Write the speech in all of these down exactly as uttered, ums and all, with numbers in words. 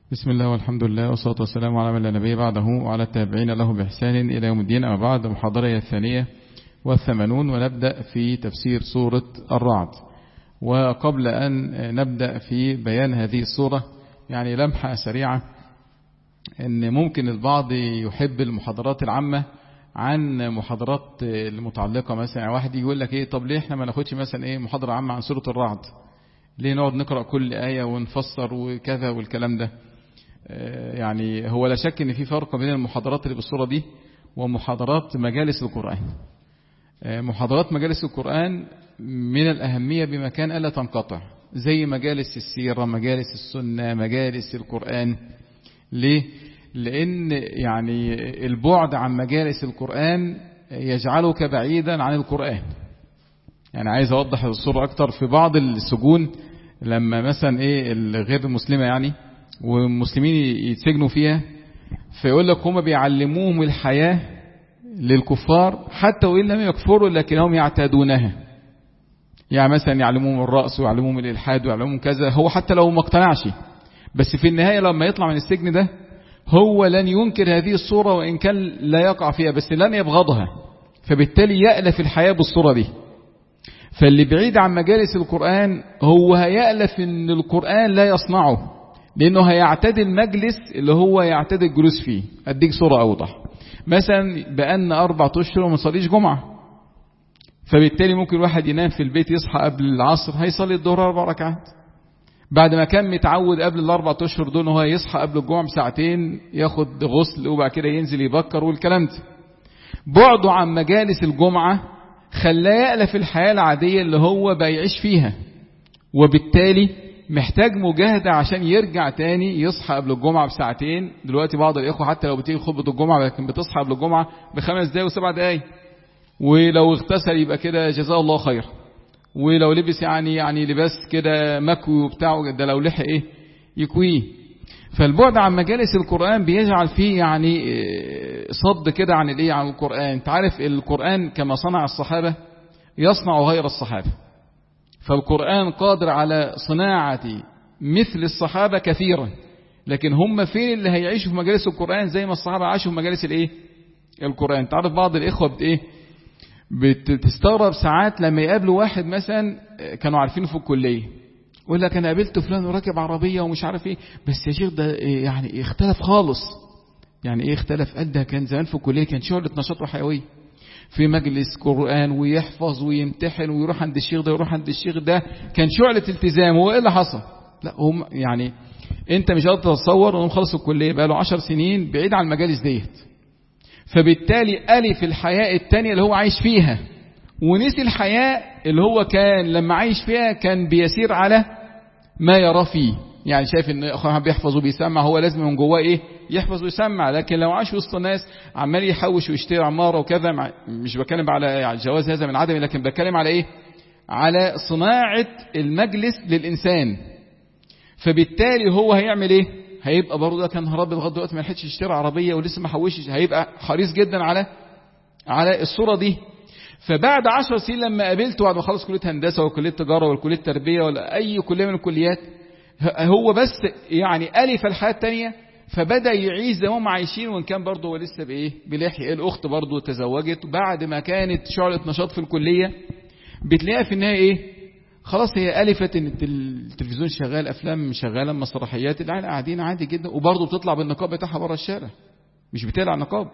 بسم الله والحمد لله والصلاة والسلام على من لا نبي بعده وعلى التابعين له بإحسان إلى يوم الدين. أما بعد، محاضرة الثانية والثمانون، ونبدأ في تفسير سورة الرعد. وقبل أن نبدأ في بيان هذه السورة يعني لمحة سريعة، أن ممكن البعض يحب المحاضرات العامة عن محاضرات المتعلقة. مثلا واحد يقول لك إيه، طب ليه إحنا ما ناخدش مثلا إيه محاضرة عامة عن سورة الرعد؟ ليه نقعد نقرأ كل آية ونفسر وكذا والكلام ده؟ يعني هو لا شك ان في فرق بين المحاضرات اللي بالصورة دي ومحاضرات مجالس القرآن. محاضرات مجالس القرآن من الأهمية بمكان ألا تنقطع، زي مجالس السيرة، مجالس السنة، مجالس القرآن. ليه؟ لأن يعني البعد عن مجالس القرآن يجعلك بعيدا عن القرآن. يعني عايز أوضح الصورة أكتر. في بعض السجون لما مثلا إيه الغير المسلمة يعني والمسلمين يتسجنوا فيها، فيقول لك هم بيعلموهم الحياة للكفار حتى وإن لم يكفروا لكنهم يعتادونها. يعني مثلا يعلموهم الرأس ويعلموهم الإلحاد ويعلموهم كذا، هو حتى لو ما اقتنعش، بس في النهاية لما يطلع من السجن ده هو لن ينكر هذه الصورة وإن كان لا يقع فيها، بس لن يبغضها، فبالتالي يألف الحياة بالصورة دي. فاللي بعيد عن مجالس القرآن هو هيألف ان القرآن لا يصنعه، لأنه هيعتاد المجلس اللي هو يعتاد الجلوس فيه. أديك صورة أوضح. مثلا بأن أربع أشهر وما صليش جمعة، فبالتالي ممكن الواحد ينام في البيت يصحى قبل العصر هيصلي الظهر أربع ركعات، بعد ما كان متعود قبل الأربع أشهر دول هو يصحى قبل الجمعة بساعتين ياخد غسل وبعد كده ينزل يبكر والكلام ده. بعده عن مجالس الجمعة خلاه يألف الحياة العادية اللي هو بيعيش فيها، وبالتالي محتاج مجاهدة عشان يرجع تاني يصحى قبل الجمعة بساعتين. دلوقتي بعض الإخوة حتى لو بتيجي خطبة الجمعة لكن بتصحى قبل الجمعة بخمس دقايق وسبع دقايق، ولو اغتسل يبقى كده جزاه الله خير، ولو لبس يعني يعني لباس كده مكوي وبتاعه ده لو لحق ايه يكويه. فالبعد عن مجالس القرآن بيجعل فيه يعني صد كده عن الايه عن القرآن. تعرف القرآن كما صنع الصحابة يصنع غير الصحابة، فالقرآن قادر على صناعة مثل الصحابة كثيرا، لكن هم فين اللي هيعيشوا في مجالس القرآن زي ما الصحابة عاشوا في مجالس الايه القرآن؟ تعرف بعض الإخوة بت ايه بتستغرب ساعات لما يقابلوا واحد مثلا كانوا عارفينه في الكلية، يقول لك انا قابلت فلان وراكب عربية ومش عارف ايه، بس يا شيخ ده يعني اختلف خالص. يعني ايه اختلف؟ قد ده كان زمان في الكلية كان شعلة نشاط وحيوية في مجلس قرآن ويحفظ ويمتحن ويروح عند الشيخ ده ويروح عند الشيخ ده، كان شعلة التزام. هو ايه اللي حصل؟ لا هم يعني انت مش قادر تتصور انه خلص الكلية بقى له عشر سنين بعيد عن المجالس ديت، فبالتالي ألف الحياة التانية اللي هو عايش فيها ونسي الحياة اللي هو كان لما عايش فيها كان بيسير على ما يرى فيه. يعني شايف ان اخوه بيحفظ وبيسمع، هو لازم من جواه ايه يحفظ ويسمع. لكن لو عاش وسط الناس عمال يحوش ويشتري عمارة وكذا، مش بتكلم على جواز هذا من عدم، لكن بتكلم على ايه على صناعة المجلس للإنسان. فبالتالي هو هيعمل ايه؟ هيبقى برضه ده كان هرب لغايه دلوقتي ما لحقش يشتري عربيه ولسه ما حوشش، هيبقى حريص جدا على على الصوره دي. فبعد عشر سنين لما قابلته بعد ما خلص كليه هندسه وكليه تجاره وكليه تربيه ولا اي كليه من الكليات، هو بس يعني الف الحياه الثانيه، فبدا يعيش زي ما هم عايشين، وان كان برضه هو لسه بايه بلحيه. الاخت برضه تزوجت بعد ما كانت شعله نشاط في الكليه، بتلاقيها في النهايه ايه خلاص هي ألفت ان التلفزيون شغال، افلام شغاله، مسرحيات، العيال قاعدين عادي جدا، وبرضه بتطلع بالنقاب بتاعها بره الشارع، مش بتقلع نقاب.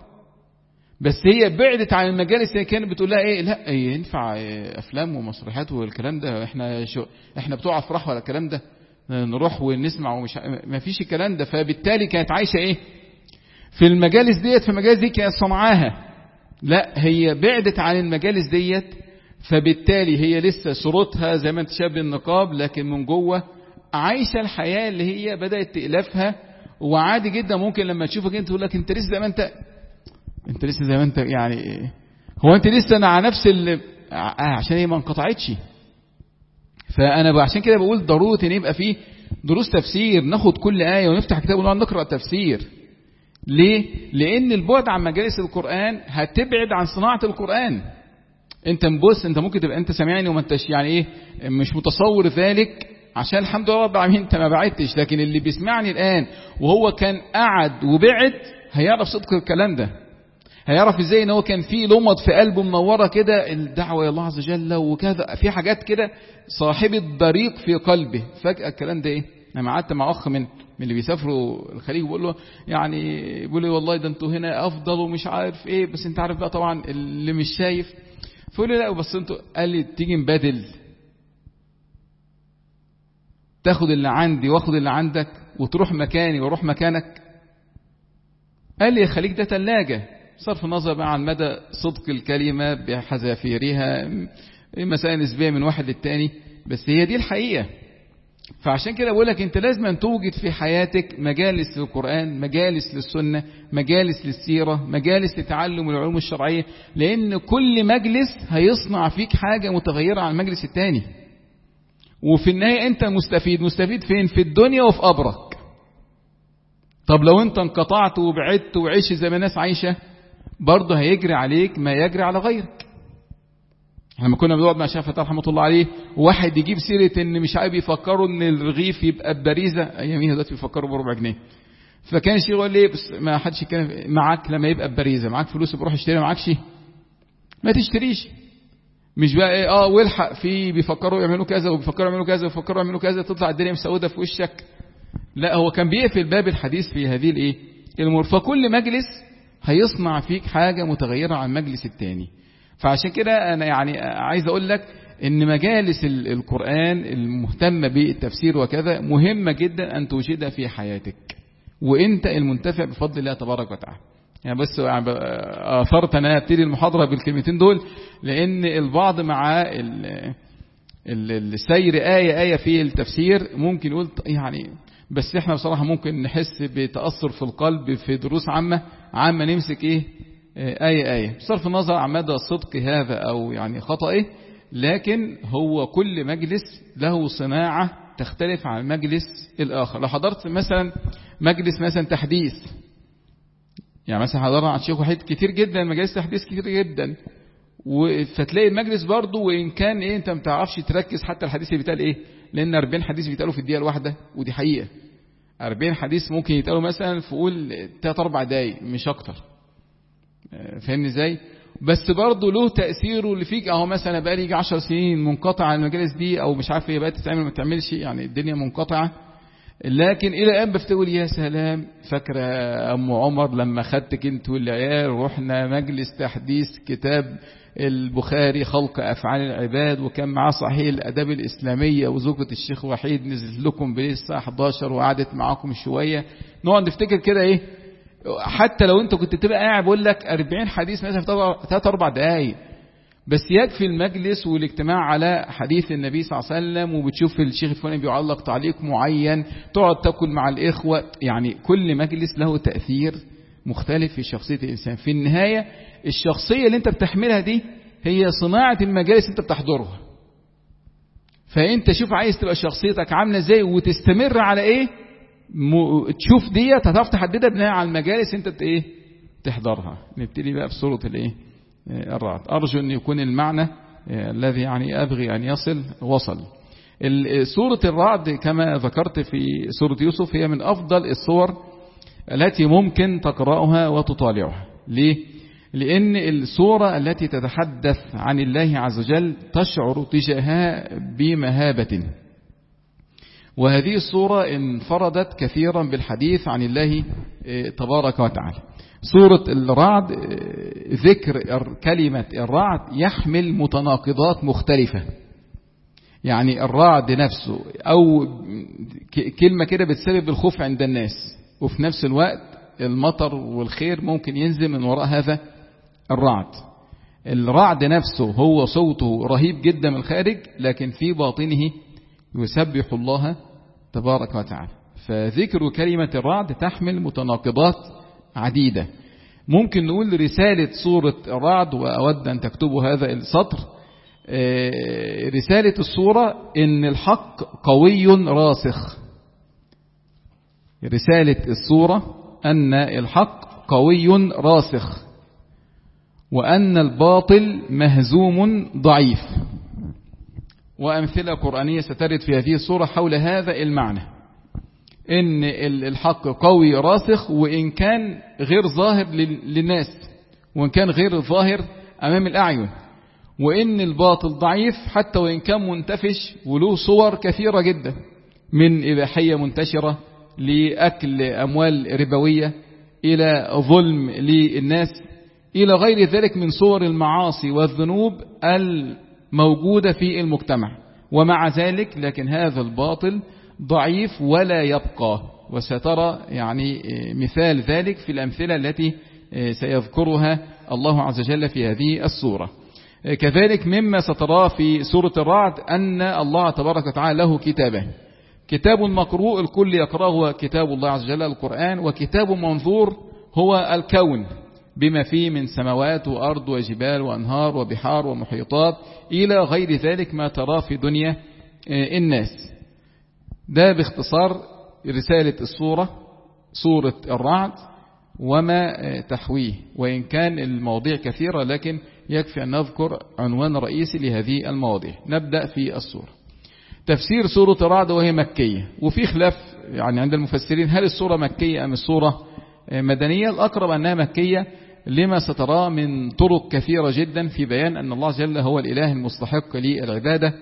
بس هي بعدت عن المجالس اللي كانت بتقول لها ايه لا ينفع افلام ومسرحيات والكلام ده، احنا شو احنا بتوع افراح ولا الكلام ده نروح ونسمع ومش ما فيش الكلام ده. فبالتالي كانت عايشه ايه في المجالس ديت، في المجالس دي كانت صنعاها. لا هي بعدت عن المجالس ديت، فبالتالي هي لسه صورتها زي ما انت شايف بالنقاب، لكن من جوه عايشه الحياه اللي هي بدات تألفها. وعادي جدا ممكن لما تشوفك انت تقول لك انت لسه زي ما انت انت لسه زي ما انت يعني هو انت لسه انا على نفس اللي عشان هي ما انقطعتش. فانا عشان كده بقول ضروره ان يبقى فيه دروس تفسير، ناخد كل ايه ونفتح كتاب ونقعد نقرا تفسير. ليه؟ لان البعد عن مجالس القران هتبعد عن صناعه القران. انت مبص انت ممكن تبقى انت سامعني وما انتش يعني ايه مش متصور ذلك، عشان الحمد لله رب العالمين انت ما بعدتش، لكن اللي بيسمعني الآن وهو كان قعد وبعد هيعرف صدق الكلام ده، هيعرف ازاي ان هو كان فيه لمض في قلبه منوره كده الدعوه الى الله عز وجل وكذا، في حاجات كده صاحبة بريق في قلبه. فجأة الكلام ده ايه؟ انا قعدت مع اخ من من اللي بيسافروا الخليج بقول له يعني بيقول لي والله ده انتوا هنا افضل ومش عارف ايه، بس انت عارف بقى طبعا اللي مش شايف. فقول لي لا بس انتوا، قال لي تيجي نبادل، تاخد اللي عندي واخد اللي عندك وتروح مكاني واروح مكانك. قال لي الخليج ده ثلاجه، صرف النظر بقى عن مدى صدق الكلمة بحذافيرها، مسائل نسبية من واحد للتاني، بس هي دي الحقيقة. فعشان كده بقول لك انت لازم أن توجد في حياتك مجالس للقرآن، مجالس للسنة، مجالس للسيرة، مجالس لتعلم العلوم الشرعية، لأن كل مجلس هيصنع فيك حاجة متغيرة عن المجلس التاني، وفي النهاية انت مستفيد. مستفيد فين؟ في الدنيا وفي قبرك. طب لو انت انقطعت وبعدت وعيش زي ما الناس عايشة، برضه هيجري عليك ما يجري على غيرك. لما كنا بنقعد مع شيخ فتح رحمه الله عليه، واحد يجيب سيره ان مش عارف يفكروا ان الرغيف يبقى ببريزه، اياميها دلوقتي بيفكروا بربع جنيه. فكان الشيخ يقول لي بس ما حدش يتكلم معاك لما يبقى ببريزه، معاك فلوس بروح اشتري، معاكش ما تشتريش. مش بقى ايه اه والحق في بيفكروا يعملوا كذا وبيفكروا يعملوا كذا وبيفكروا يعملوا كذا، تطلع الدنيا مسوده في وشك. لا، هو كان بيقفل باب الحديث في هذه الايه الامور. فكل مجلس هيصنع فيك حاجة متغيرة عن المجلس التاني. فعشان كده أنا يعني عايز أقول لك إن مجالس القرآن المهتمة بالتفسير وكذا مهمة جدا أن توجدها في حياتك، وإنت المنتفع بفضل الله تبارك وتعالى. يعني بس أثرت أنا أبتدي المحاضرة بالكلمتين دول، لأن البعض مع السير آية آية في التفسير ممكن يقول يعني بس احنا بصراحة ممكن نحس بتأثر في القلب في دروس عامة عامة نمسك ايه آية آية بصرف النظر عن مدى صدق هذا او يعني خطأه، لكن هو كل مجلس له صناعة تختلف عن المجلس الآخر. لو حضرت مثلا مجلس مثلا تحديث، يعني مثلا حضرنا عن شيخ وحيد كتير جدا، مجالس تحديث كتير جدا، فتلاقي المجلس برضه وإن كان إيه أنت ما تعرفش تركز حتى الحديث اللي بيتقال إيه، لأن أربعين حديث بيتقالوا في الدقيقة الواحدة، ودي حقيقة. أربعين حديث ممكن يتقالوا مثلا في قول تلات أربع دقايق مش أكتر، فاهمني إزاي؟ بس برضه له تأثيره اللي فيك. أهو مثلا بقى لي عشر سنين منقطع عن المجالس دي، أو مش عارف هي بقت تتعمل ما تعملش، يعني الدنيا منقطعة، لكن إلى الآن بفتقول يا سلام فاكرة أم عمر لما خدتك أنت والعيال رحنا مجلس تحديث كتاب البخاري خلق أفعال العباد، وكان معاه صحيح الأداب الإسلامية، وزوجة الشيخ وحيد نزلت لكم بالليل الساعة حداشر وقعدت معاكم شوية، نقعد نفتكر كده إيه. حتى لو أنت كنت تبقى قاعد بقول لك أربعين حديث مثلا في ثلاث أربع دقايق، بس يكفي المجلس والاجتماع على حديث النبي صلى الله عليه وسلم، وبتشوف الشيخ الفلاني بيعلق تعليق معين، تقعد تاكل مع الإخوة. يعني كل مجلس له تأثير مختلف في شخصية الإنسان. في النهاية الشخصية اللي انت بتحملها دي هي صناعة المجالس انت بتحضرها. فانت شوف عايز تبقى شخصيتك عاملة ازاي وتستمر على ايه، م... تشوف ديت هتعرف تحددها بناء على المجالس انت ايه تحضرها. نبتدي بقى في سورة الايه الرعد. ارجو ان يكون المعنى الذي يعني ابغي ان يصل وصل. سورة الرعد كما ذكرت في سورة يوسف هي من افضل الصور التي ممكن تقرأها وتطالعها. ليه؟ لأن السورة التي تتحدث عن الله عز وجل تشعر تجاهها بمهابة، وهذه السورة انفردت كثيرا بالحديث عن الله تبارك وتعالى. سورة الرعد ذكر كلمة الرعد يحمل متناقضات مختلفة، يعني الرعد نفسه أو كلمة كده بتسبب الخوف عند الناس، وفي نفس الوقت المطر والخير ممكن ينزل من وراء هذا الرعد. الرعد نفسه هو صوته رهيب جدا من الخارج، لكن في باطنه يسبح الله تبارك وتعالى. فذكر كلمة الرعد تحمل متناقضات عديدة. ممكن نقول رسالة سورة الرعد، وأود أن تكتبوا هذا السطر، رسالة السورة إن الحق قوي راسخ. رسالة السورة أن الحق قوي راسخ، وأن الباطل مهزوم ضعيف. وأمثلة قرآنية سترد في هذه الصورة حول هذا المعنى، إن الحق قوي راسخ وإن كان غير ظاهر للناس، وإن كان غير ظاهر أمام الأعين، وإن الباطل ضعيف حتى وإن كان منتفش وله صور كثيرة جدا، من إباحية منتشرة لأكل أموال ربوية إلى ظلم للناس إلى غير ذلك من صور المعاصي والذنوب الموجودة في المجتمع. ومع ذلك لكن هذا الباطل ضعيف ولا يبقى، وسترى يعني مثال ذلك في الأمثلة التي سيذكرها الله عز وجل في هذه السورة. كذلك مما ستراه في سورة الرعد أن الله تبارك وتعالى له كتابان: كتاب مقروء الكل يقرأه هو كتاب الله عز وجل القرآن، وكتاب منظور هو الكون بما فيه من سماوات وأرض وجبال وأنهار وبحار ومحيطات إلى غير ذلك ما تراه في دنيا الناس. ده باختصار رسالة السورة، سورة الرعد وما تحويه، وإن كان المواضيع كثيرة لكن يكفي أن نذكر عنوان رئيسي لهذه المواضيع. نبدأ في السورة. تفسير سورة الرعد وهي مكية، وفي خلاف يعني عند المفسرين هل السورة مكية أم السورة مدنية. الأقرب أنها مكية لما ستراه من طرق كثيرة جدا في بيان أن الله جل هو الإله المستحق للعبادة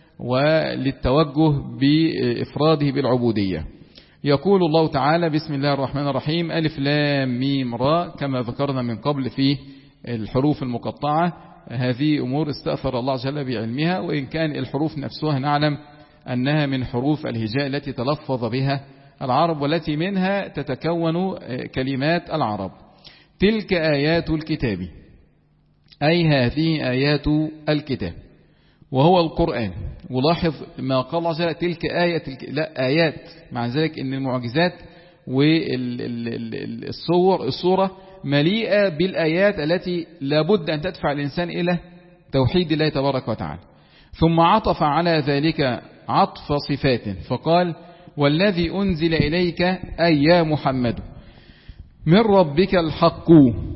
وللتوجه بإفراده بالعبودية. يقول الله تعالى: بسم الله الرحمن الرحيم، ألف لام ميم را، كما ذكرنا من قبل في الحروف المقطعة. هذه أمور استأثر الله جل بعلمها، وإن كان الحروف نفسها نعلم أنها من حروف الهجاء التي تلفظ بها العرب، والتي منها تتكون كلمات العرب. تلك آيات الكتاب، أي هذه آيات الكتاب وهو القرآن. ولاحظ ما قال الله جل تلك آية الك... لا آيات، مع ذلك أن المعجزات والصور الصورة مليئة بالآيات التي لابد أن تدفع الإنسان إلى توحيد الله تبارك وتعالى. ثم عطف على ذلك عطف صفات فقال: والذي أنزل إليك أي يا محمد من ربك الحق.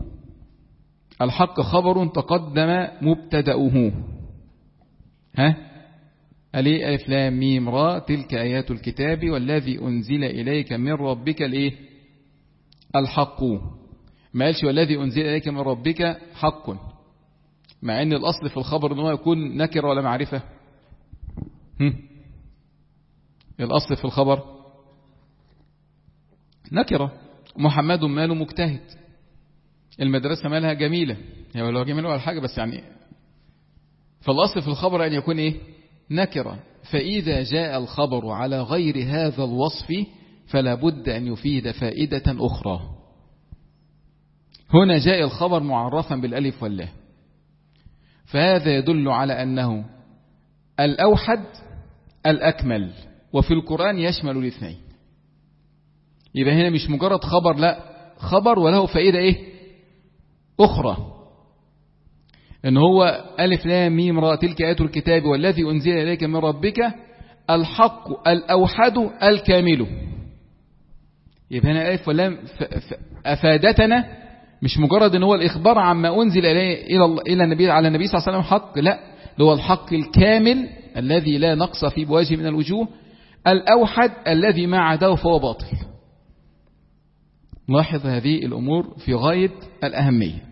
الحق خبر تقدم مبتدأه. ها ألي ألف لام ميم را، تلك آيات الكتاب والذي أنزل إليك من ربك الإيه؟ الحق. ما قالش والذي أنزل إليك من ربك حق، مع أن الأصل في الخبر أنه يكون نكر ولا معرفة. هم؟ الأصل في الخبر نكرة. محمد ماله مجتهد، المدرسة مالها جميلة، هي لو جميلة ولا حاجة بس يعني، فالأصل في الخبر أن يكون إيه؟ نكرة. فإذا جاء الخبر على غير هذا الوصف فلا بد أن يفيد فائدة أخرى. هنا جاء الخبر معرفا بالألف واللام، فهذا يدل على أنه الأوحد الأكمل، وفي القرآن يشمل الاثنين. يبقى هنا مش مجرد خبر، لا، خبر وله فائدة إيه؟ أخرى، إن هو ألف لام ميم را تلك آيات الكتاب والذي أنزل إليك من ربك الحق الأوحد الكامل. يبقى هنا ألف واللام أفادتنا مش مجرد إن هو الإخبار عما أنزل إلى إلى النبي على النبي صلى الله عليه وسلم حق، لا، هو الحق الكامل الذي لا نقص فيه بوجه من الوجوه، الأوحد الذي ما عداه فهو باطل. لاحظ هذه الأمور في غاية الأهمية.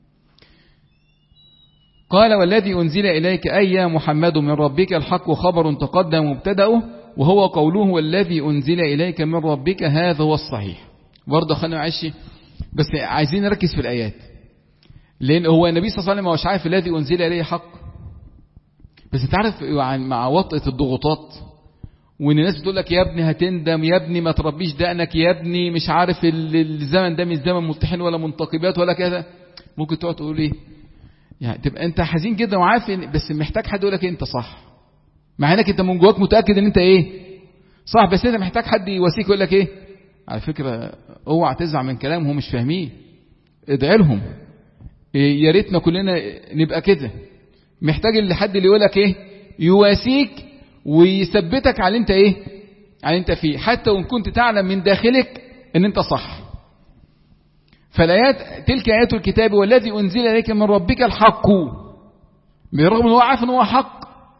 قال: والذي أنزل إليك أي يا محمد من ربك الحق خبر تقدم مبتدأه، وهو قوله والذي أنزل إليك من ربك، هذا هو الصحيح. برضه خلينا معيش، بس عايزين نركز في الآيات، لأن هو النبي صلى الله عليه وسلم مش عارف الذي أنزل إليه حق، بس انت عارف مع وطئة الضغوطات وان الناس بتقول لك يا ابني هتندم، يا ابني ما تربيش دقنك، يا ابني مش عارف الزمن ده مش زمن ملتحين ولا منتقبات ولا كذا، ممكن تقعد تقول ايه يعني، تبقى انت حزين جدا وعارف، بس محتاج حد يقول لك انت صح، مع انك انت من جواك متاكد ان انت ايه صح، بس انت محتاج حد يواسيك يقول لك ايه على فكره اوعى تزعل من كلام هم مش فاهمين، ادعي لهم، يا ريتنا كلنا نبقى كده. محتاج اللي حد اللي يقول لك ايه يواسيك ويثبتك على انت ايه على انت فيه، حتى وان كنت تعلم من داخلك ان انت صح. فالايات تلك ايات الكتاب والذي انزل اليك من ربك الحق، بالرغم ان هو عارف ان هو حق،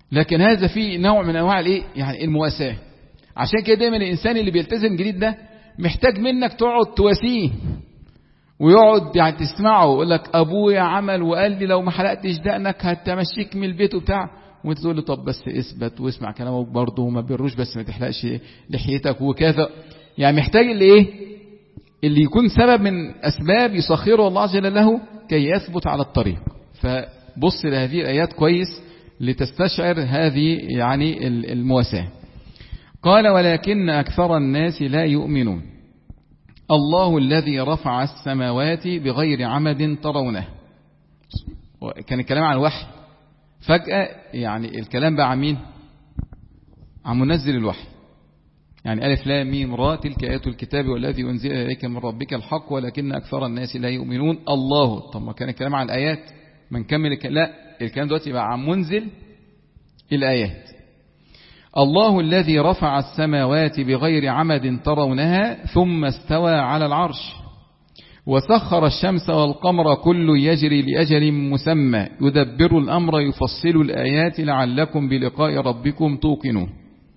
لكن هذا فيه نوع من أنواع الإيه؟ يعني المواساة. عشان كده دايما الإنسان اللي بيلتزم جديد ده محتاج منك تقعد تواسيه ويقعد يعني تسمعه ويقول لك أبويا عمل وقال لي لو ما حلقتش دقنك هتمشيك من البيت وبتاع، وانت تقول له طب بس اثبت واسمع كلامك برضه وما بيروش بس ما تحلقش لحيتك وكذا. يعني محتاج اللي ايه اللي يكون سبب من أسباب يسخره الله عز وجل له كي يثبت على الطريق. فبص لهذه الآيات كويس لتستشعر هذه يعني المواساة. قال ولكن أكثر الناس لا يؤمنون. الله الذي رفع السماوات بغير عمد ترونه. كان الكلام عن الوحي، فجأة يعني الكلام بقى عن مين؟ عن منزل الوحي. يعني ألف لام ميم را تلك آيات الكتاب والذي أنزل إليك من ربك الحق ولكن أكثر الناس لا يؤمنون. الله، طب ما كان الكلام عن الآيات ما نكمل الكلام. لا، الكلام دلوقتي بقى عن منزل الآيات. الله الذي رفع السماوات بغير عمد ترونها ثم استوى على العرش وسخر الشمس والقمر كل يجري لأجل مسمى يدبر الأمر يفصل الآيات لعلكم بلقاء ربكم توقنون.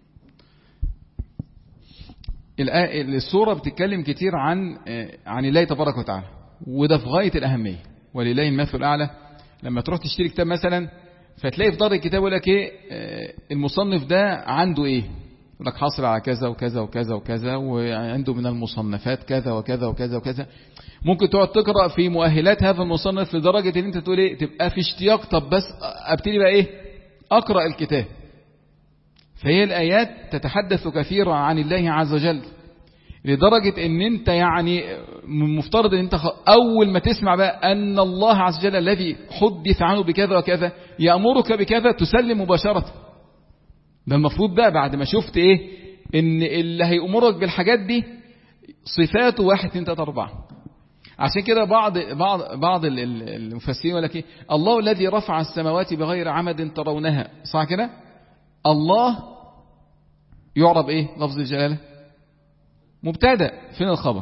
السورة بتتكلم كتير عن عن الله تبارك وتعالى، وده في غاية الأهمية. ولله المثل الأعلى. لما تروح تشتري كتاب مثلا فتلاقي في دار الكتاب يقول لك ايه المصنف ده عنده ايه، يقول لك حاصل على كذا وكذا وكذا وكذا وعنده من المصنفات كذا وكذا وكذا وكذا. ممكن تقعد تقرأ في مؤهلات هذا المصنف لدرجة ان انت تقول ايه تبقى في اشتياق، طب بس ابتدي بقى ايه اقرأ الكتاب. فهي الآيات تتحدث كثيرا عن الله عز وجل لدرجة ان انت يعني مفترض ان انت اول ما تسمع بقى ان الله عز وجل الذي حدث عنه بكذا وكذا يأمرك بكذا تسلم مباشرة. ده المفروض بقى بعد ما شفت ايه ان اللي هيأمرك بالحاجات دي صفاته واحد اتنين تلاتة اربعة. عشان كده بعض بعض بعض المفسرين يقول لك ايه الله الذي رفع السماوات بغير عمد ترونها، صح كده؟ الله يعرب ايه لفظ الجلاله؟ مبتدأ، فين الخبر؟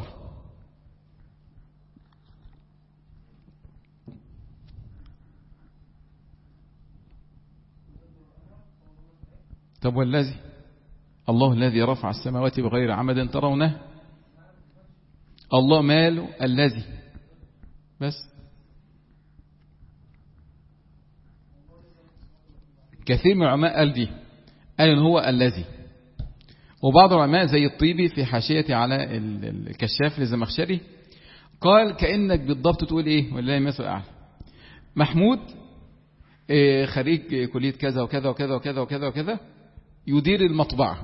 طب والذي الله الذي رفع السماوات بغير عمد ترونه، الله ماله الذي بس. كثير من العلماء قال دي قال ان هو الذي، وبعض العلماء زي الطيبي في حاشية على الكشاف للزمخشري قال كأنك بالضبط تقول ايه والله مثل اعلى محمود إيه خريج كلية كذا وكذا وكذا وكذا وكذا وكذا يدير المطبعة.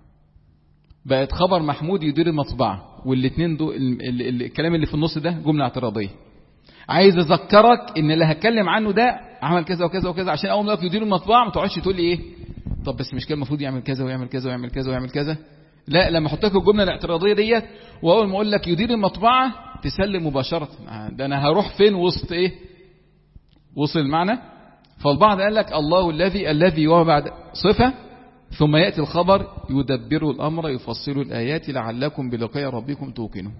بقت خبر محمود يدير المطبعة، والاثنين دول الكلام اللي في النص ده جملة اعتراضية. عايز اذكرك ان اللي هتكلم عنه ده عمل كذا وكذا وكذا، عشان اول ما يقول يدير المطبعة ما تقعدش تقول لي ايه طب بس مش كان المفروض يعمل كذا ويعمل كذا ويعمل كذا ويعمل كذا. لا، لما احط لك الجمله الاعتراضيه ديت واول ما اقول لك يدير المطبعه تسلم مباشره. ده انا هروح فين وسط ايه وصل المعنى. فالبعض قال لك الله الذي الذي وبعد صفه ثم ياتي الخبر يدبر الامر يفصل الايات لعلكم بلقاء ربكم توقنون.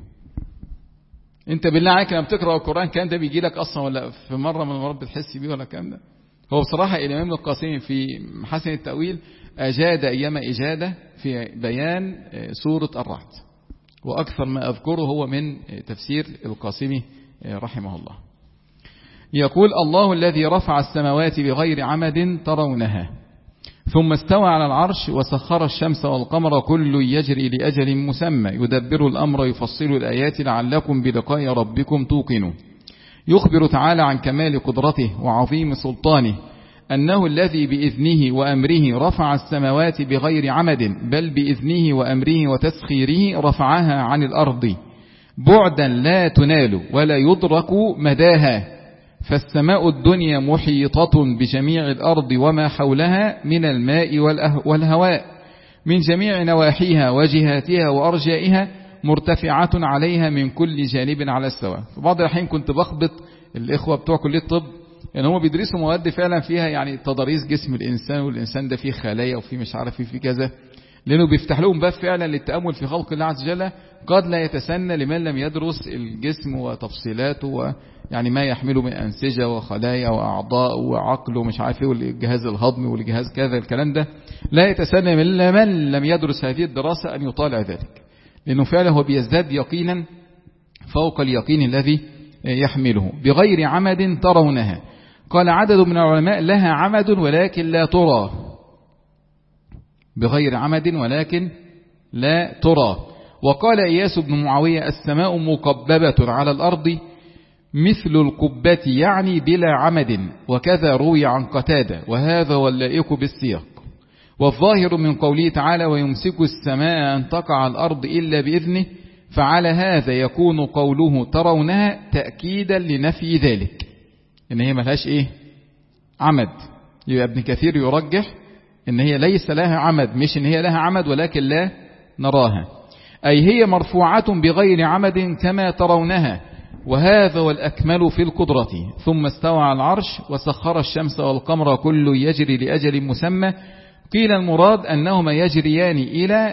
انت بالله عليك لما بتقرا القران كان ده بيجي لك اصلا ولا في مره من المرات بتحس بيه ولا الكلام ده؟ هو بصراحة الإمام القاسمي في محاسن التأويل أجاد أيام إجادة في بيان سورة الرعد، وأكثر ما أذكره هو من تفسير القاسمي رحمه الله. يقول الله الذي رفع السماوات بغير عمد ترونها ثم استوى على العرش وسخر الشمس والقمر كل يجري لأجل مسمى يدبر الأمر يفصل الآيات لعلكم بلقاء ربكم توقنون. يخبر تعالى عن كمال قدرته وعظيم سلطانه أنه الذي بإذنه وأمره رفع السماوات بغير عمد، بل بإذنه وأمره وتسخيره رفعها عن الأرض بعدا لا تنال ولا يدرك مداها. فالسماء الدنيا محيطة بجميع الأرض وما حولها من الماء والهواء من جميع نواحيها وجهاتها وأرجائها مرتفعة عليها من كل جانب على السواء. في بعض الحين كنت بخبط الإخوة بتوع كلية الطب يعني هم بيدرسوا مواد فعلا فيها يعني تضاريس جسم الإنسان، والإنسان ده فيه خلايا وفيه مش عارف فيه كذا. لأنه بيفتح لهم باب فعلا للتأمل في خلق الله عز وجل قد لا يتسنى لمن لم يدرس الجسم وتفصيلاته ويعني ما يحمله من أنسجة وخلايا وأعضاء وعقل ومش عارف ايه والجهاز الهضمي والجهاز كذا. الكلام ده لا يتسنى من لم يدرس هذه الدراسة أن يطالع ذلك، لأنه فعلا هو بيزداد يقينا فوق اليقين الذي يحمله. بغير عمد ترونها، قال عدد من العلماء لها عمد ولكن لا ترى، بغير عمد ولكن لا ترى. وقال إياس بن معاوية السماء مقببة على الأرض مثل القبة يعني بلا عمد، وكذا روي عن قتادة، وهذا واللائق بالسياق. والظاهر من قوله تعالى ويمسك السماء أن تقع على الأرض إلا بإذنه، فعلى هذا يكون قوله ترونها تأكيدا لنفي ذلك، إن هي ملهاش إيه عمد. يبقى ابن كثير يرجح إن هي ليس لها عمد، مش إن هي لها عمد ولكن لا نراها، أي هي مرفوعة بغير عمد كما ترونها، وهذا والأكمل في القدرة. ثم استوى على العرش وسخر الشمس والقمر كل يجري لأجل مسمى. قيل المراد أنهما يجريان إلى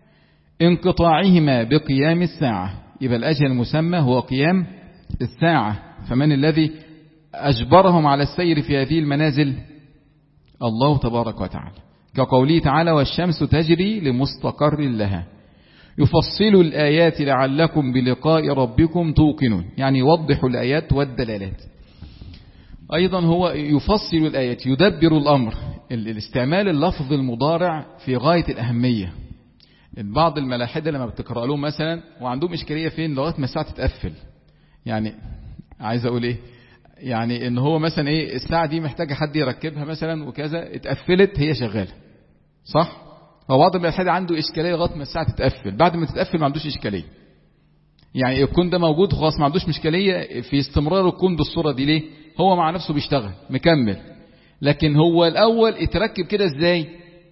انقطاعهما بقيام الساعة، يبقى الأجل المسمى هو قيام الساعة. فمن الذي أجبرهم على السير في هذه المنازل؟ الله تبارك وتعالى، كقوله تعالى والشمس تجري لمستقر لها. يفصل الآيات لعلكم بلقاء ربكم توقنون، يعني يوضح الآيات والدلالات. أيضا هو يفصل الآيات، يدبر الأمر. الاستعمال اللفظ المضارع في غاية الأهمية. بعض الملاحدة لما بتقرأ لهم مثلا وعندهم إشكالية فين لغاية ما الساعة تتقفل، يعني عايز أقول إيه، يعني إن هو مثلا إيه الساعة دي محتاجة حد يركبها مثلا وكذا، اتقفلت هي شغالة صح. وبعض الملاحدة عنده إشكالية لغاية ما الساعة تتقفل، بعد ما تتقفل ما عندوش إشكالية. يعني الكون ده موجود خلاص ما عندوش مشكلية في استمرار الكون بالصورة دي. ليه؟ هو مع نفسه بيشتغل مكمل، لكن هو الأول اتركب كده ازاي؟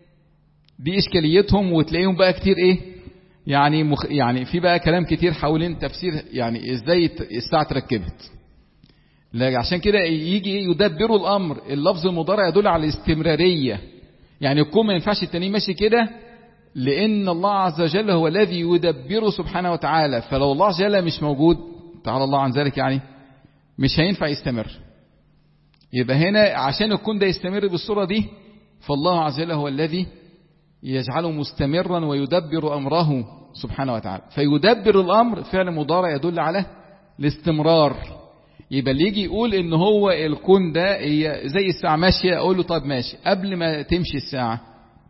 دي إشكاليتهم. وتلاقيهم بقى كتير ايه يعني مخ يعني في بقى كلام كتير حوالين تفسير يعني ازاي الساعة تركبت. لا عشان كده يجي يدبروا الأمر. اللفظ المضارع يدل على الاستمرارية، يعني الكون ما ينفعش التاني ماشي كده، لأن الله عز وجل هو الذي يدبره سبحانه وتعالى. فلو الله عز وجل مش موجود تعالى الله عن ذلك يعني مش هينفع يستمر. يبقى هنا عشان الكون ده يستمر بالصورة دي فالله عز وجل هو الذي يجعله مستمرا ويدبر أمره سبحانه وتعالى. فيدبر الأمر فعل مضارع يدل على الاستمرار. يبقى اللي يجي يقول ان هو الكون ده هي زي الساعة ماشية، اقول له طب ماشي، قبل ما تمشي الساعة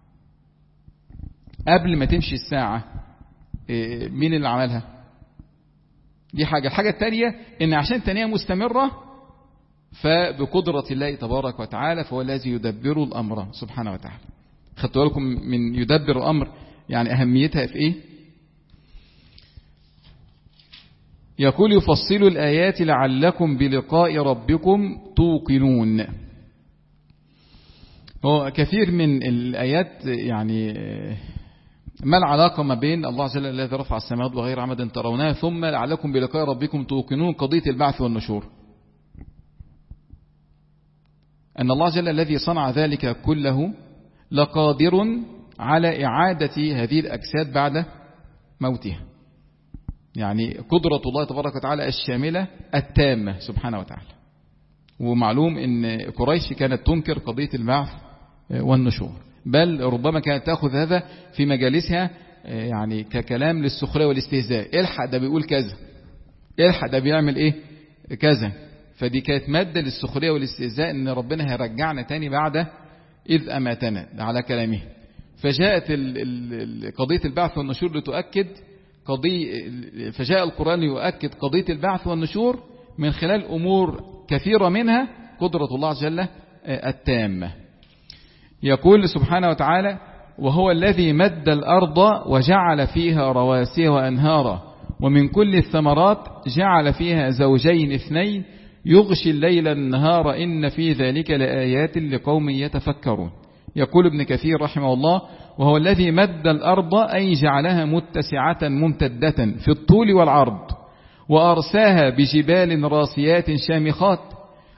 قبل ما تمشي الساعة مين اللي عملها؟ دي حاجة. الحاجة الثانية ان عشان تانية مستمرة فبقدرة الله تبارك وتعالى، فهو الذي يدبر الأمر سبحانه وتعالى. خدتوا لكم من يدبر الأمر يعني أهميتها في إيه؟ يقول يفصل الآيات لعلكم بلقاء ربكم توقنون. هو كثير من الآيات يعني ما العلاقة ما بين الله عز وجل الذي رفع السماوات بغير عمد ترونها ثم لعلكم بلقاء ربكم توقنون قضية البعث والنشور؟ أن الله جل الذي صنع ذلك كله لقادر على إعادة هذه الأجساد بعد موتها، يعني قدرة الله تبارك وتعالى الشاملة التامة سبحانه وتعالى. ومعلوم أن قريش كانت تنكر قضية البعث والنشور، بل ربما كانت تأخذ هذا في مجالسها يعني ككلام للسخرية والاستهزاء. الحق ده بيقول كذا، الحق ده بيعمل إيه كذا. فدي كانت مادة للسخرية والاستهزاء ان ربنا هيرجعنا تاني بعد إذ أماتنا على كلامه. فجاءت قضية البعث والنشور لتؤكد قضية، فجاء القرآن يؤكد قضية البعث والنشور من خلال أمور كثيرة منها قدرة الله جل التامة. يقول سبحانه وتعالى وهو الذي مد الأرض وجعل فيها رواسي وأنهارا ومن كل الثمرات جعل فيها زوجين اثنين يغشي الليل النهار إن في ذلك لآيات لقوم يتفكرون. يقول ابن كثير رحمه الله وهو الذي مد الأرض أي جعلها متسعة ممتدة في الطول والعرض، وأرساها بجبال راسيات شامخات،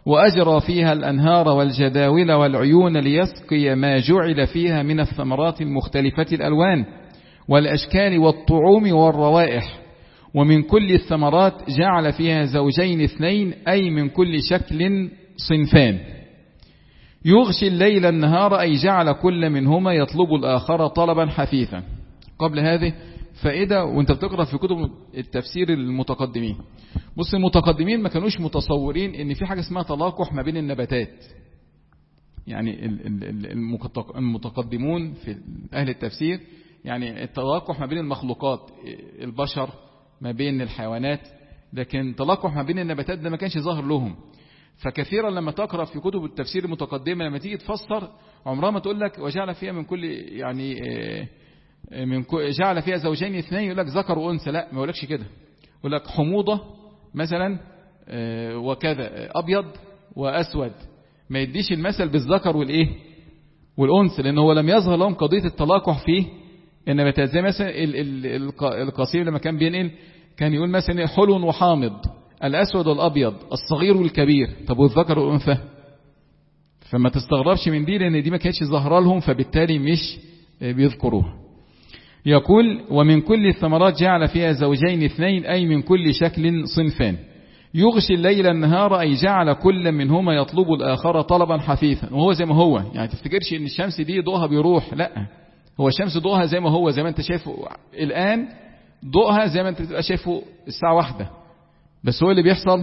وأجرى فيها الأنهار والجداول والعيون ليسقي ما جعل فيها من الثمرات المختلفة الألوان والأشكال والطعوم والروائح. ومن كل الثمرات جعل فيها زوجين اثنين، أي من كل شكل صنفان. يغشي الليل النهار، أي جعل كل منهما يطلب الآخر طلبا حثيثا. قبل هذه فائدة وانت بتقرأ في كتب التفسير المتقدمين. بص، المتقدمين ما كانوش متصورين ان في حاجة اسمها تلاقح ما بين النباتات. يعني المتقدمون في أهل التفسير يعني التلاقح ما بين المخلوقات، البشر ما بين الحيوانات، لكن تلاقح ما بين النباتات ده ما كانش ظاهر لهم. فكثيرا لما تقرأ في كتب التفسير المتقدمة لما تيجي تفسر عمرها ما تقول لك وجعل فيها من كل يعني من جعل فيها زوجين اثنين، يقول لك ذكر وأنثى. لا، ما يقولكش كده، يقول لك حموضة مثلا وكذا، أبيض وأسود. ما يديش المثل بالذكر والإيه والأنثى، لأنه هو لم يظهر لهم قضية التلاقح فيه النباتات. زي مثلا القصير لما كان بينقل كان يقول مثلا حلو وحامض، الأسود والأبيض، الصغير والكبير. طب والذكر والأنثى؟ فما تستغربش من دي، لأن دي ما كانتش ظاهرة لهم، فبالتالي مش بيذكروها. يقول ومن كل الثمرات جعل فيها زوجين اثنين، أي من كل شكل صنفان. يغشي الليل النهار، أي جعل كل منهما يطلب الآخر طلبا حثيثا. وهو زي ما هو، يعني تفتكرش ان الشمس دي ضوءها بيروح، لا، هو الشمس ضوءها زي ما هو، زي ما انت شايفه الآن ضوءها زي ما انت تبقى شايفه الساعة واحدة. بس هو اللي بيحصل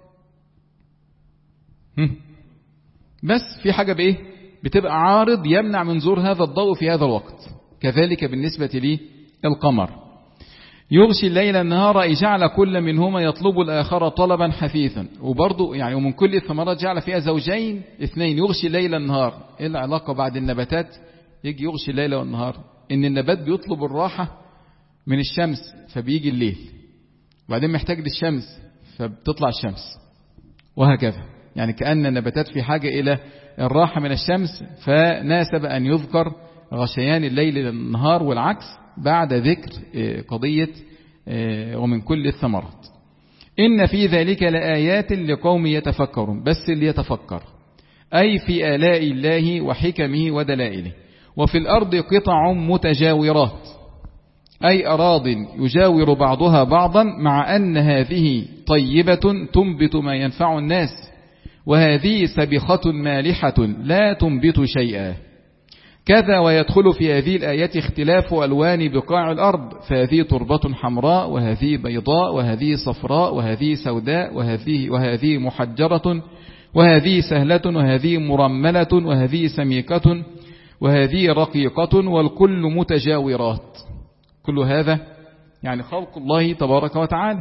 بس في حاجة بإيه بتبقى عارض يمنع من ظهور هذا الضوء في هذا الوقت. كذلك بالنسبة لي القمر. يغشي الليل النهار، أي جعل كل منهما يطلب الآخر طلبا حثيثا. وبرضو يعني ومن كل الثمرات جعل فيها زوجين اثنين. يغشي الليل النهار، ايه العلاقة بعد النباتات يجي يغشي الليل والنهار؟ ان النبات بيطلب الراحة من الشمس فبيجي الليل، وبعدين محتاج للشمس فبتطلع الشمس، وهكذا. يعني كأن النباتات في حاجة إلى الراحة من الشمس، فناسب أن يذكر غشيان الليل للنهار والعكس بعد ذكر قضية ومن كل الثمرات. إن في ذلك لآيات لقوم يتفكرون. بس اللي يتفكر أي في آلاء الله وحكمه ودلائله. وفي الأرض قطع متجاورات، أي أراض يجاور بعضها بعضا، مع أن هذه طيبة تنبت ما ينفع الناس، وهذه سبخة مالحة لا تنبت شيئا. كذا ويدخل في هذه الآيات اختلاف ألوان بقاع الأرض، فهذه تربة حمراء، وهذه بيضاء، وهذه صفراء، وهذه سوداء، وهذه, وهذه محجرة، وهذه سهلة، وهذه مرملة، وهذه سميكة، وهذه رقيقة، والكل متجاورات. كل هذا يعني خلق الله تبارك وتعالى.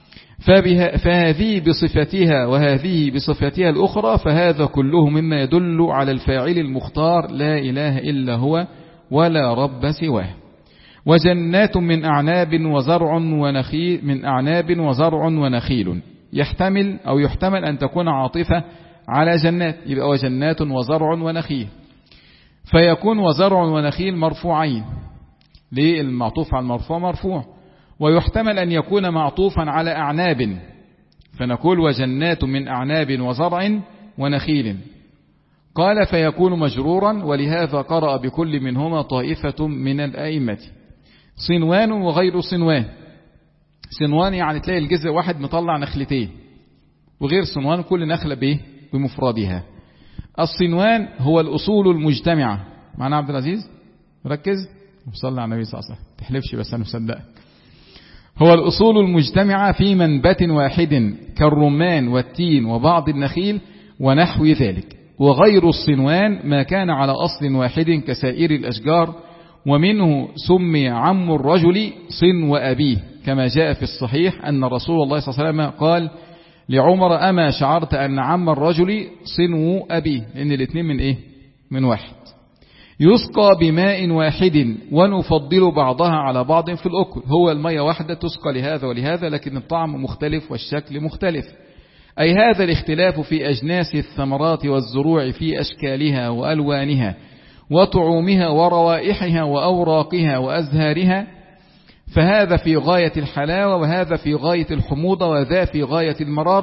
فهذه بصفتها وهذه بصفتها الأخرى، فهذا كله مما يدل على الفاعل المختار لا إله إلا هو ولا رب سواه. وجنات من أعناب وزرع ونخيل من أعناب وزرع ونخيل. يحتمل أو يحتمل أن تكون عاطفة على جنات، يبقى وجنات وزرع ونخيل، فيكون وزرع ونخيل مرفوعين. ليه المعطوف على المرفوع مرفوع؟ ويحتمل أن يكون معطوفا على أعناب، فنقول وجنات من أعناب وزرع ونخيل. قال فيكون مجرورا، ولهذا قرأ بكل منهما طائفة من الأئمة. صنوان وغير صنوان. صنوان يعني تلاقي الجزء واحد مطلع نخلتين، وغير صنوان كل نخلة به بمفردها. الصنوان هو الأصول المجتمعة. معنا عبد العزيز ركز وصلى على النبي صلى الله عليه وسلم، تحلفش بس أنا مصدقك. هو الأصول المجتمعة في منبت واحد كالرمان والتين وبعض النخيل ونحو ذلك. وغير الصنوان ما كان على أصل واحد كسائر الأشجار، ومنه سمي عم الرجل صنو أبيه، كما جاء في الصحيح أن رسول الله صلى الله عليه وسلم قال لعمر أما شعرت أن عم الرجل صنو أبيه، لأن الاثنين من إيه؟ من واحد. يسقى بماء واحد ونفضل بعضها على بعض في الأكل. هو المية واحدة تسقى لهذا ولهذا، لكن الطعم مختلف والشكل مختلف. أي هذا الاختلاف في أجناس الثمرات والزروع في أشكالها وألوانها وطعومها وروائحها وأوراقها وأزهارها، فهذا في غاية الحلاوة، وهذا في غاية الحموضة، وذا في غاية المرارة،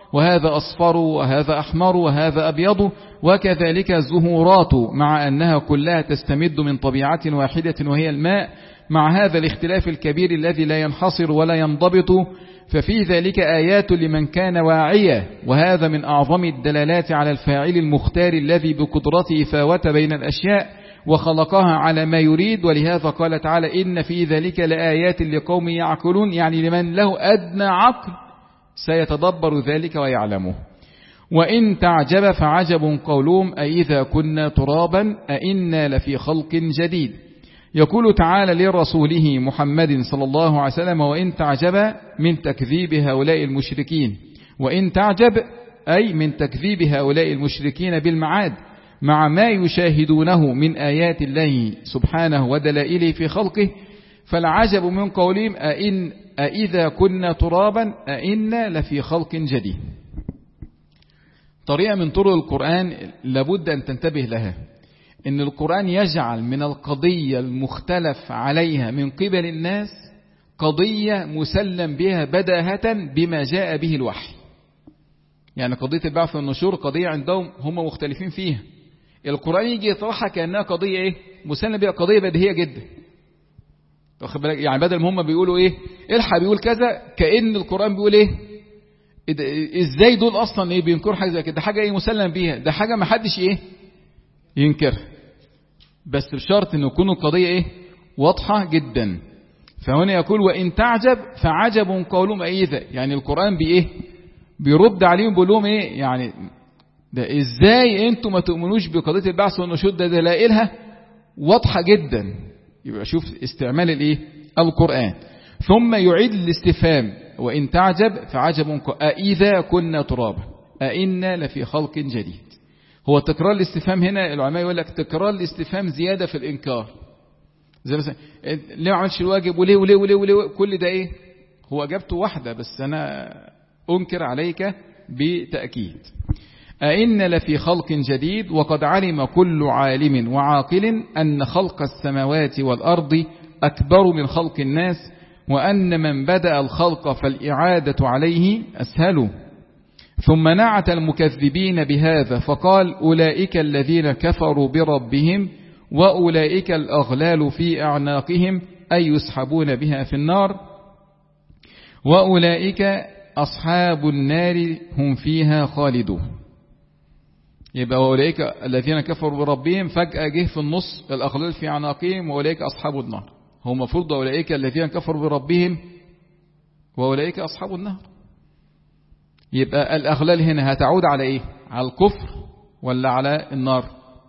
وهذا أصفر وهذا أحمر وهذا أبيض، وكذلك الزهورات مع أنها كلها تستمد من طبيعة واحدة وهي الماء، مع هذا الاختلاف الكبير الذي لا ينحصر ولا ينضبط، ففي ذلك آيات لمن كان واعيا، وهذا من أعظم الدلالات على الفاعل المختار الذي بقدرته فاوت بين الأشياء وخلقها على ما يريد. ولهذا قال تعالى إن في ذلك لآيات لقوم يعقلون، يعني لمن له أدنى عقل سيتدبر ذلك ويعلمه. وإن تعجب فعجب قولهم أإذا كنا ترابا أإنا لفي خلق جديد. يقول تعالى لرسوله محمد صلى الله عليه وسلم وإن تعجب من تكذيب هؤلاء المشركين، وإن تعجب أي من تكذيب هؤلاء المشركين بالمعاد مع ما يشاهدونه من آيات الله سبحانه ودلائله في خلقه، فالعجب من قولهم أئن أئذا كنا ترابا أئنا لفي خلق جديد. طريقة من طرق القرآن لابد أن تنتبه لها، إن القرآن يجعل من القضية المختلف عليها من قبل الناس قضية مسلم بها بداهة بما جاء به الوحي. يعني قضية البعث والنشور قضية عندهم هم مختلفين فيها، القرآن يجي يطرحها كأنها قضية إيه؟ مسلم بها قضية بديهية جدا. يعني بدل ما هم بيقولوا إيه الحق بيقول كذا، كأن القرآن بيقول إيه إزاي دول أصلا إيه بينكروا حاجة زي كده، ده حاجة إيه مسلم بيها، ده حاجة ما حدش إيه ينكرها، بس بشرط إنه يكون القضية إيه واضحة جدا. فهنا يقول وإن تعجب فعجب قولهم أيذا، يعني القرآن بإيه بيرد عليهم بيقول لهم إيه يعني ده إزاي أنتم ما تؤمنوش بقضية البعث والنشور، ده دلائلها واضحة جدا. يبقى شوف استعمال الإيه القرآن. ثم يعيد الاستفهام وإن تعجب فعجب أإذا كنا ترابا أإنا لفي خلق جديد. هو تكرار الاستفهام هنا العلماء يقول لك تكرار الاستفهام زيادة في الإنكار، زي مثلا ليه ما عملش الواجب وليه وليه وليه وليه كل ده إيه هو أجابته واحدة، بس أنا أنكر عليك بتأكيد. أئن لفي خلق جديد وقد علم كل عالم وعاقل أن خلق السماوات والأرض أكبر من خلق الناس، وأن من بدأ الخلق فالإعادة عليه أسهل. ثم نعت المكذبين بهذا فقال أولئك الذين كفروا بربهم وأولئك الأغلال في أعناقهم أي يسحبون بها في النار وأولئك أصحاب النار هم فيها خالدون. يبقى أولئك الذين كفروا بربهم فجأة جه في النص الأغلال في أعناقهم وأولئك أصحاب النار. هو مفروض أولئك الذين كفروا بربهم وأولئك أصحاب النار. يبقى الأغلال هنا هتعود على إيه؟ على الكفر ولا على النار؟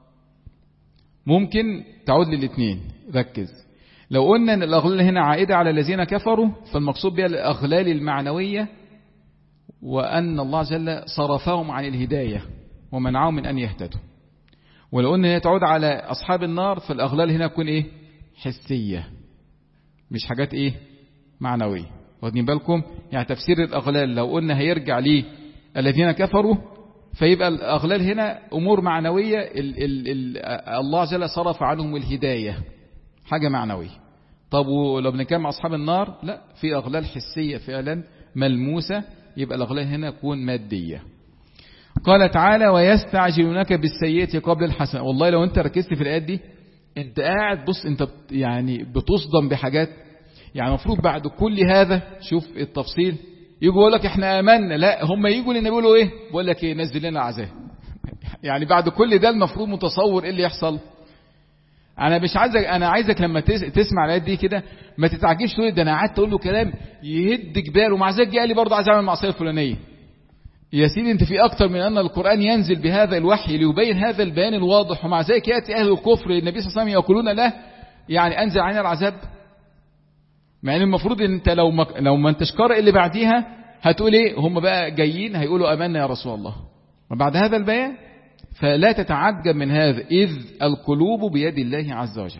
ممكن تعود للاثنين. ركز، لو قلنا أن الأغلال هنا عائدة على الذين كفروا فالمقصود بها الأغلال المعنوية، وأن الله جل صرفهم عن الهداية ومنعهم من أن يهتدوا. ولو قلنا هي تعود على أصحاب النار فالأغلال هنا تكون إيه؟ حسية، مش حاجات إيه؟ معنوية. واخدين بالكم؟ يعني تفسير الأغلال لو قلنا هيرجع ليه الذين كفروا فيبقى الأغلال هنا أمور معنوية، ال ال ال الله جل صرف عنهم الهداية، حاجة معنوية. طب ولو بنتكلم مع أصحاب النار لا، في أغلال حسية فعلا ملموسة، يبقى الأغلال هنا تكون مادية. قال تعالى ويستعجلونك بالسيئة قبل الحسنة. والله لو انت ركزت في الآيات دي انت قاعد بص انت يعني بتصدم بحاجات. يعني المفروض بعد كل هذا شوف التفصيل يجوا يقول لك احنا آمنا، لا هم يجوا لنا يقولوا ايه بقول لك ايه نزل لنا عذاب. يعني بعد كل ده المفروض متصور ايه اللي يحصل. انا مش عايزك انا عايزك لما تسمع الآيات دي كده ما تتعجبش تقول ده انا قعدت اقول له كلام يهد جبال ومع ذلك قال لي برضه عايز اعمل معصيه الفلانيه. يا سيدي انت في اكتر من ان القرآن ينزل بهذا الوحي ليبين هذا البيان الواضح، ومع ذلك ياتي اهل الكفر النبي صلى الله عليه وسلم يقولون له يعني انزل علينا العذاب. مع ان المفروض ان انت لو ما لو ما انتش قارئ اللي بعديها هتقول ايه هم بقى جايين هيقولوا امنا يا رسول الله. وبعد هذا البيان فلا تتعجب من هذا، إذ القلوب بيد الله عز وجل.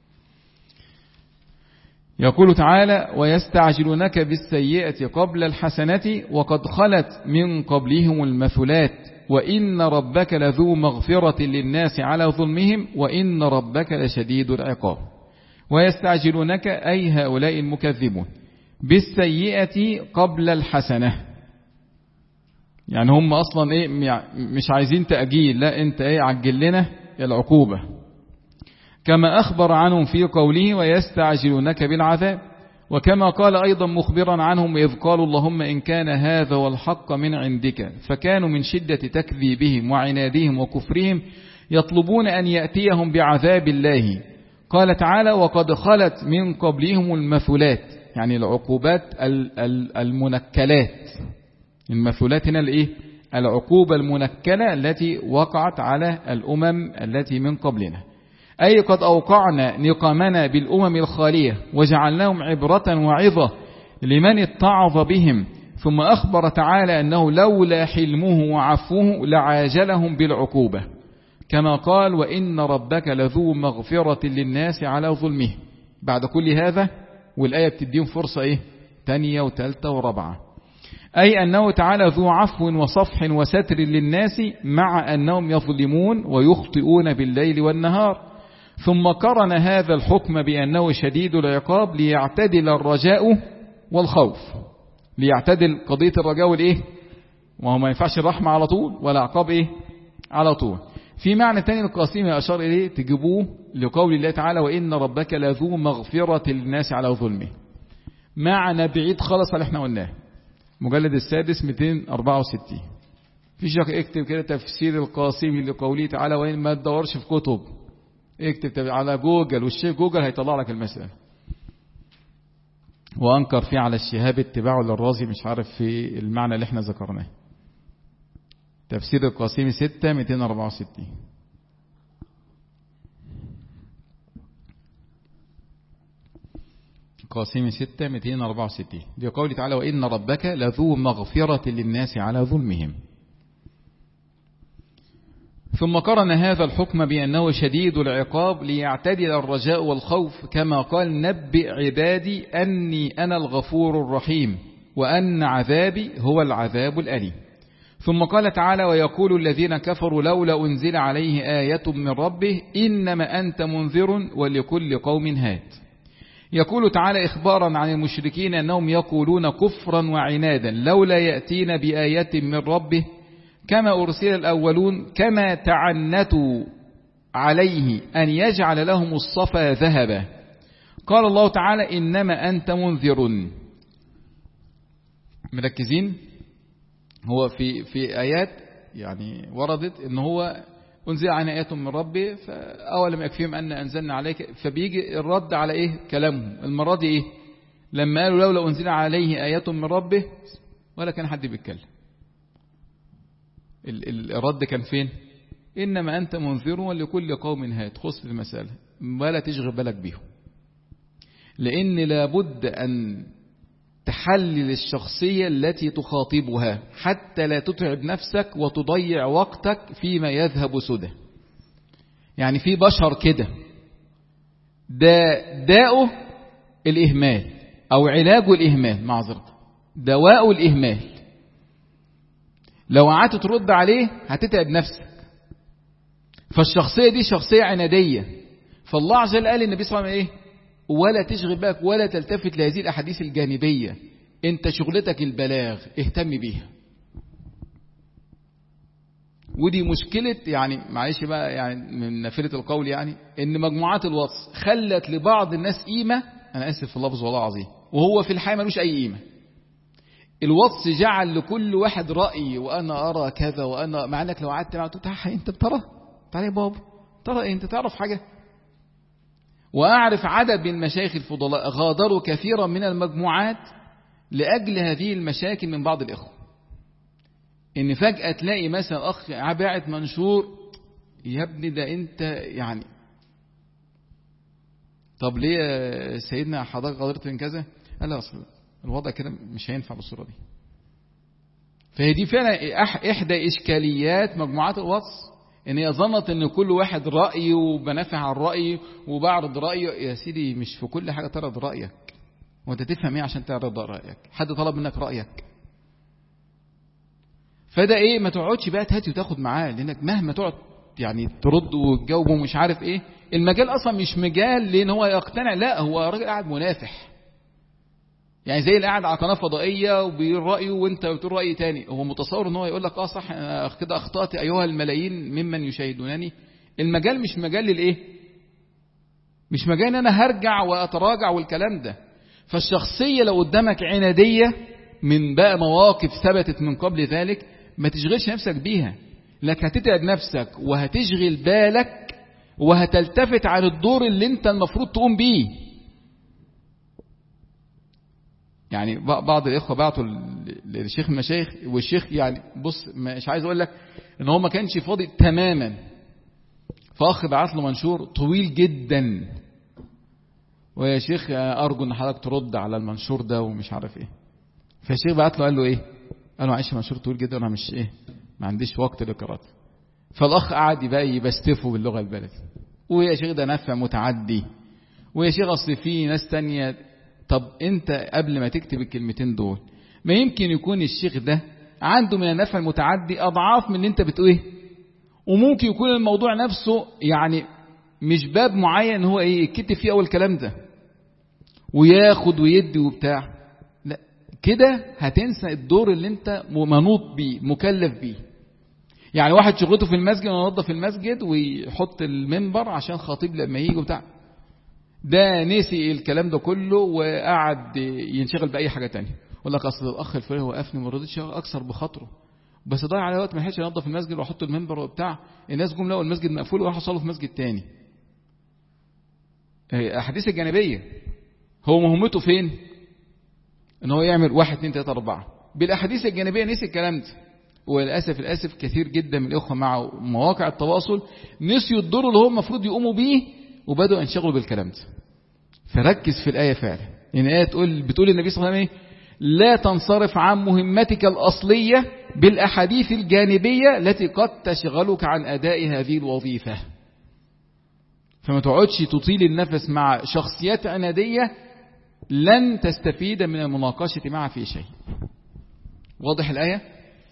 يقول تعالى ويستعجلونك بالسيئة قبل الحسنة وقد خلت من قبلهم المثلات وإن ربك لذو مغفرة للناس على ظلمهم وإن ربك لشديد العقاب. ويستعجلونك أي هؤلاء المكذبون بالسيئة قبل الحسنة، يعني هم أصلا إيه مش عايزين تأجيل، لا أنت إيه عجل لنا العقوبة. كما أخبر عنهم في قوله ويستعجلونك بالعذاب، وكما قال أيضا مخبرا عنهم إذ قالوا اللهم إن كان هذا والحق من عندك، فكانوا من شدة تكذيبهم وعنادهم وكفرهم يطلبون أن يأتيهم بعذاب الله. قال تعالى وقد خلت من قبلهم المثلات، يعني العقوبات المنكلات. المثلات هنا الإيه؟ العقوبة المنكلة التي وقعت على الأمم التي من قبلنا، أي قد أوقعنا نقامنا بالأمم الخالية وجعلناهم عبرة وعظة لمن اتعظ بهم. ثم أخبر تعالى أنه لولا حلمه وعفوه لعاجلهم بالعقوبة، كما قال وإن ربك لذو مغفرة للناس على ظلمه. بعد كل هذا والآية بتديهم فرصة إيه؟ تانية وتالتة ورابعة، أي أنه تعالى ذو عفو وصفح وستر للناس مع أنهم يظلمون ويخطئون بالليل والنهار. ثم قرن هذا الحكم بأنه شديد العقاب ليعتدل الرجاء والخوف. ليعتدل قضية الرجاء والإيه؟ وهو ما ينفعش الرحمة على طول ولا عقاب إيه؟ على طول. في معنى تاني القاسم أشار إليه تجيبوه لقول الله تعالى وإن ربك لذو مغفرة للناس على ظلمه. معنى بعيد خالص اللي احنا قلناه، مجلد السادس مئتين وأربعة وستين. في شك اكتب كده تفسير القاسمي لقوله تعالى وإن ما تدورش في كتب، اكتب على جوجل والشيخ جوجل هيطلع لك المسألة. وأنكر فيه على الشهاب اتباعه للرازي مش عارف في المعنى اللي احنا ذكرناه. تفسير القاسمي ستة مئتين وأربعة وستين. قاسمي ستة مئتين وأربعة وستين دي قوله تعالى وإن ربك لذو مغفرة للناس على ظلمهم. ثم قرن هذا الحكم بأنه شديد العقاب ليعتدل الرجاء والخوف، كما قال نبئ عبادي أني أنا الغفور الرحيم وأن عذابي هو العذاب الأليم. ثم قال تعالى ويقول الذين كفروا لولا أنزل عليه آية من ربه إنما أنت منذر ولكل قوم هاد. يقول تعالى إخبارا عن المشركين أنهم يقولون كفرا وعنادا لولا يأتين بآية من ربه كما أرسل الأولون كما تعنتوا عليه أن يجعل لهم الصفا ذهبا. قال الله تعالى إنما أنت منذر. مركزين؟ هو في في آيات يعني وردت إن هو أنزل عن آيات من ربه فأولم يكفيهم أن أنزلنا عليك، فبيجي الرد على إيه كلامهم. المرة دي إيه لما قالوا لولا أنزل عليه آيات من ربه ولا كان حد بيتكلم. الرد كان فين؟ إنما أنت منذر ولكل قوم هاد. خص المسألة ولا تشغل بالك بيهم، لأن لابد أن تحلل الشخصية التي تخاطبها حتى لا تتعب نفسك وتضيع وقتك فيما يذهب سدى. يعني في بشر كده دا داؤه الإهمال أو علاجه الإهمال، معذرة دواء الإهمال. لو قعدت ترد عليه هتتعب نفسك. فالشخصية دي شخصية عنادية. فالله عز وجل قال النبي صلى الله عليه وسلم ايه ولا تشغل بالك ولا تلتفت لهذه الأحاديث الجانبية، انت شغلتك البلاغ اهتم بيها. ودي مشكلة يعني معلش بقى يعني من نافلة القول يعني ان مجموعات الواتس خلت لبعض الناس قيمة، انا اسف في اللفظ والله العظيم، وهو في الحقيقة ملوش اي قيمة. الواتس جعل لكل واحد رأي وانا ارى كذا وانا، مع انك لو قعدت معه تقول انت بترى تعالى يا بابا ترى إيه؟ انت تعرف حاجة؟ وأعرف عدد من مشايخ الفضلاء غادروا كثيرا من المجموعات لأجل هذه المشاكل من بعض الإخوة. إن فجأة تلاقي مثلا أخ باعت منشور يا ابني ده أنت يعني طب ليه سيدنا حضرتك غادرت من كذا؟ قال لا أصل الوضع كده مش هينفع بالصورة دي. فهي دي فعلا إحدى إشكاليات مجموعات الواتس، ان هي ظنت ان كل واحد رأي وبنافع عن رأي وبعرض رأي. يا سيدي مش في كل حاجة تعرض رأيك، وانت تفهم ايه عشان تعرض رأيك؟ حد طلب منك رأيك؟ فده ايه ما تقعدش بقى تهاتي وتاخد معاه، لانك مهما تقعد يعني ترد وتجاوب ومش عارف ايه، المجال اصلا مش مجال لان هو يقتنع، لا هو راجل قاعد منافح. يعني زي اللي قاعد على قناة فضائية وبيقول رأيه وانت بتقول رأي تاني، هو متصور ان هو يقول لك اه صح انا كده اخطأت ايها الملايين ممن يشاهدونني. المجال مش مجال للايه، مش مجال ان انا هرجع واتراجع والكلام ده. فالشخصية لو قدامك عنادية من بقى مواقف ثبتت من قبل ذلك ما تشغلش نفسك بيها، لك هتتعب نفسك وهتشغل بالك وهتلتفت عن الدور اللي انت المفروض تقوم بيه. يعني بعض الإخوة بعتوا للشيخ المشايخ، والشيخ يعني بص مش عايز أقول لك إن هو ما كانش فاضي تماما، فأخ بعت له منشور طويل جدا، ويا شيخ أرجو إن حضرتك ترد على المنشور ده ومش عارف إيه. فالشيخ بعت له قال له إيه، قال له معلش منشور طويل جدا وأنا مش إيه ما عنديش وقت لقراءته. فالأخ قعد بقى يبستفه باللغة البلدية، ويا شيخ ده نفع متعدي، ويا شيخ أصل في ناس تانية. طب انت قبل ما تكتب الكلمتين دول ما يمكن يكون الشيخ ده عنده من النفع المتعدي اضعاف من اللي انت بتقول ايه، وممكن يكون الموضوع نفسه يعني مش باب معين هو ايه يكتب فيه اول كلام ده وياخد ويدي وبتاع. لا كده هتنسى الدور اللي انت منوط بيه مكلف بيه. يعني واحد شغلته في المسجد وينظف المسجد ويحط المنبر عشان خطيب لما يجي وبتاع، ده نسي الكلام ده كله وقعد ينشغل بأي حاجة تانية. يقول لك أصل الأخ الفلاني وقفني ما رضيتش أكثر بخاطره، بس ضايع على وقت ما لحقش ينظف المسجد وأحط المنبر وبتاع. الناس جم لقوا المسجد مقفول وراحوا صلوا في مسجد تاني. أحاديث الجانبية هو مهمته فين؟ إن هو يعمل واحد اثنين ثلاثة أربعة بالأحاديث الجانبية. نسي الكلام ده، وللأسف الأسف كثير جدا من الأخوة مع مواقع التواصل نسيوا الدور اللي هم المفروض يقوموا بيه وبدأوا ينشغلوا بالكلام ده. فركز في الآية فعلا، إن الآية تقول بتقول النبي صلى الله عليه وسلم لا تنصرف عن مهمتك الأصلية بالأحاديث الجانبية التي قد تشغلك عن أداء هذه الوظيفة. فما تقعدش تطيل النفس مع شخصيات عنادية لن تستفيد من المناقشة معها في شيء. واضح الآية؟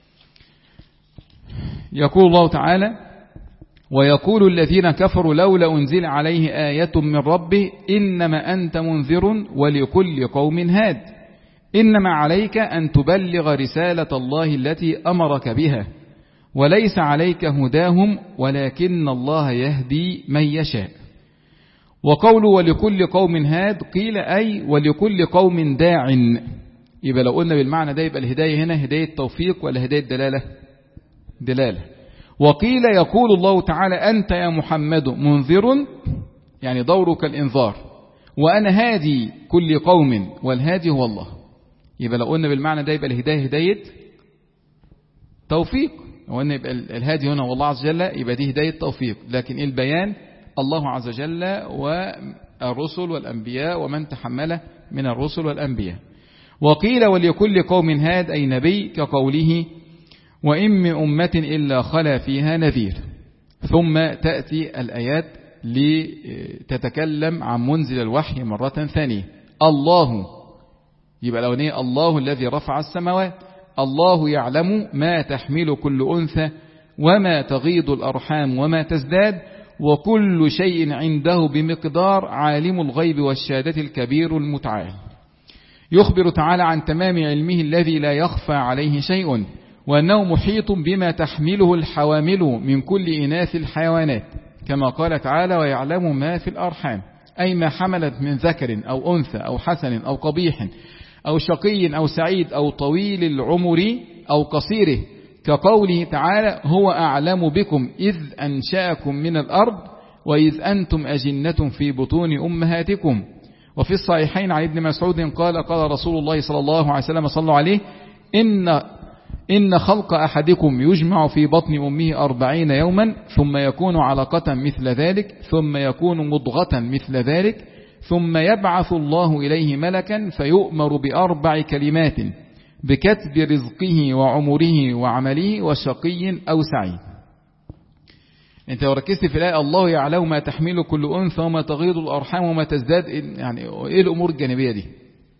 يقول الله تعالى ويقول الذين كفروا لولا أنزل عليه آية من ربه إنما أنت منذر ولكل قوم هاد إنما عليك أن تبلغ رسالة الله التي أمرك بها وليس عليك هداهم ولكن الله يهدي من يشاء. وقوله ولكل قوم هاد قيل أي ولكل قوم داع. يبقى لو قلنا بالمعنى ده يبقى الهداية هنا هداية توفيق ولا هداية دلالة؟ دلالة. وقيل يقول الله تعالى أنت يا محمد منذر يعني دورك الإنذار وأنا هادي كل قوم والهادي هو الله. يبقى لو قلنا بالمعنى ده يبقى الهداية هداية توفيق، وأن يبقى الهادي هنا والله عز وجل يبقى دي هداية توفيق. لكن البيان الله عز وجل والرسل والأنبياء ومن تحمله من الرسل والأنبياء. وقيل ولكل قوم هاد أي نبي كقوله وإن من أمة إلا خلا فيها نذير. ثم تأتي الآيات لتتكلم عن منزل الوحي مرة ثانية. الله يبقى الأولانية الله الذي رفع السماوات، الله يعلم ما تحمل كل أنثى وما تغيض الأرحام وما تزداد وكل شيء عنده بمقدار عالم الغيب والشهادة الكبير المتعال. يخبر تعالى عن تمام علمه الذي لا يخفى عليه شيء وأنه محيط بما تحمله الحوامل من كل إناث الحيوانات كما قال تعالى ويعلم ما في الأرحام أي ما حملت من ذكر أو أنثى أو حسن أو قبيح أو شقي أو سعيد أو طويل العمر أو قصيره كقوله تعالى هو أعلم بكم إذ أنشأكم من الأرض وإذ أنتم أجنة في بطون أمهاتكم. وفي الصحيحين عن ابن مسعود قال قال رسول الله صلى الله عليه وسلم صلى عليه إن إن خلق أحدكم يجمع في بطن أمه أربعين يوما ثم يكون علقة مثل ذلك ثم يكون مضغة مثل ذلك ثم يبعث الله إليه ملكا فيؤمر بأربع كلمات بكتب رزقه وعمره وعمله وشقي أو سعيد. انت لو ركزت في الآية الله يعلم ما تحمل كل أنثى وما تغيض الأرحام وما تزداد، يعني ايه الأمور الجانبية دي؟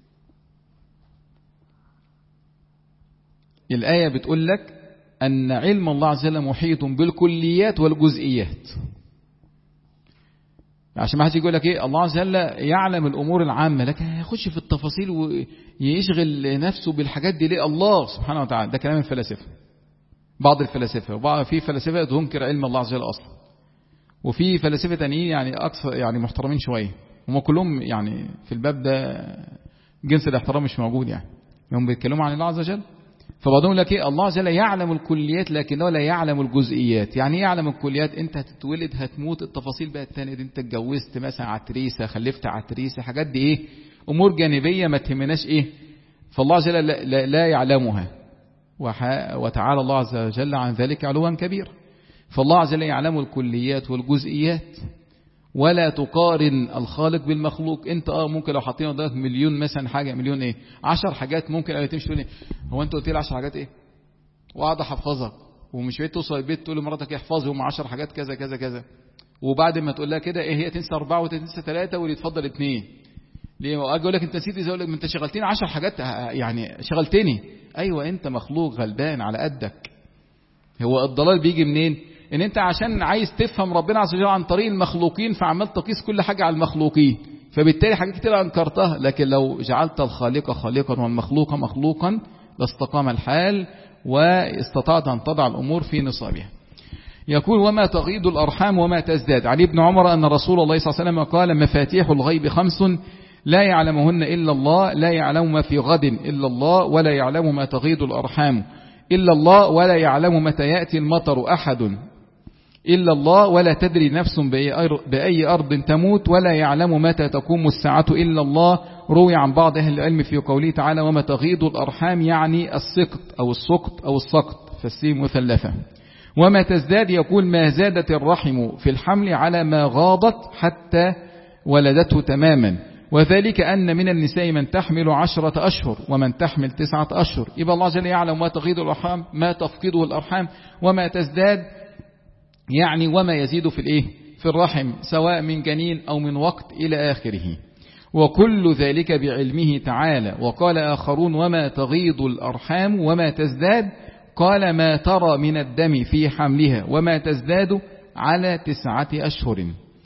الآية بتقول لك أن علم الله عز وجل محيط بالكليات والجزئيات. عشان ما حد يقول لك ايه الله عز وجل يعلم الامور العامه لكن يخش في التفاصيل ويشغل نفسه بالحاجات دي ليه؟ الله سبحانه وتعالى. ده كلام الفلاسفه، بعض الفلاسفه، وبعض في فلاسفه تنكر علم الله عز وجل اصلا، وفي فلاسفه تانيين يعني اكثر يعني محترمين شويه، هم كلهم يعني في الباب ده جنس الاحترام مش موجود، يعني هم بيتكلموا عن الله عز وجل. فبعضهم لك ايه الله عز وجل يعلم الكليات لكنه لا يعلم الجزئيات. يعني ايه يعلم الكليات؟ انت هتتولد هتموت، التفاصيل بقى التانية دي، انت اتجوزت مثلا عتريسه، خلفت عتريسه، حاجات دي ايه امور جانبيه ما تهمناش ايه، فالله عز وجل لا, لا, لا يعلمها، وتعالى الله عز وجل عن ذلك علوا كبيرا. فالله عز وجل يعلم الكليات والجزئيات، ولا تقارن الخالق بالمخلوق. انت اه ممكن لو حاطين قدامك مليون مثلا حاجه، مليون ايه عشر حاجات، ممكن قال تمشي تقول ايه هو انت قلت لي عشر حاجات ايه وقاعد احفظها، ومش بقيت توصل البيت تقول لمراتك احفظهم عشر حاجات كذا كذا كذا، وبعد ما تقول لها كده ايه هي تنسى اربعه وتنسى ثلاثه واللي يتفضل اثنين. ليه؟ واجي اقول لك انت نسيت، اقول لك انت شغلتني عشر حاجات، يعني شغلتني. ايوه انت مخلوق غلبان على قدك. هو الضلال بيجي منين؟ ان انت عشان عايز تفهم ربنا عز وجل عن طريق المخلوقين فعمال تقيس كل حاجة على المخلوقين، فبالتالي حاجات كتير انكرتها. لكن لو جعلت الخالق خالقا والمخلوق مخلوقا لاستقام الحال واستطعت ان تضع الامور في نصابها. يقول وما تغيض الارحام وما تزداد. علي بن عمر ان رسول الله صلى الله عليه وسلم قال مفاتيح الغيب خمس لا يعلمهن الا الله، لا يعلم ما في غد الا الله، ولا يعلم ما تغيض الارحام الا الله، ولا يعلم متى ياتي المطر احد إلا الله، ولا تدري نفس بأي أرض تموت، ولا يعلم متى تقوم الساعة إلا الله. روي عن بعض أهل العلم في قوله تعالى وما تغيض الأرحام يعني السقط أو السقط أو السقط فالسين مثلثة. وما تزداد يقول ما زادت الرحم في الحمل على ما غاضت حتى ولدته تماما، وذلك أن من النساء من تحمل عشرة أشهر ومن تحمل تسعة أشهر. يبقى الله جل يعلم ما تغيض الأرحام ما تفقده الأرحام، وما تزداد يعني وما يزيد في الايه في الرحم سواء من جنين أو من وقت إلى آخره، وكل ذلك بعلمه تعالى. وقال آخرون وما تغيض الأرحام وما تزداد قال ما ترى من الدم في حملها وما تزداد على تسعة أشهر،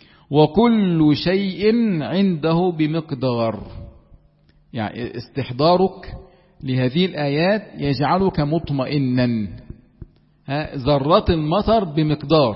وكل شيء عنده بمقدار. يعني استحضارك لهذه الآيات يجعلك مطمئنا. ذرات المطر بمقدار،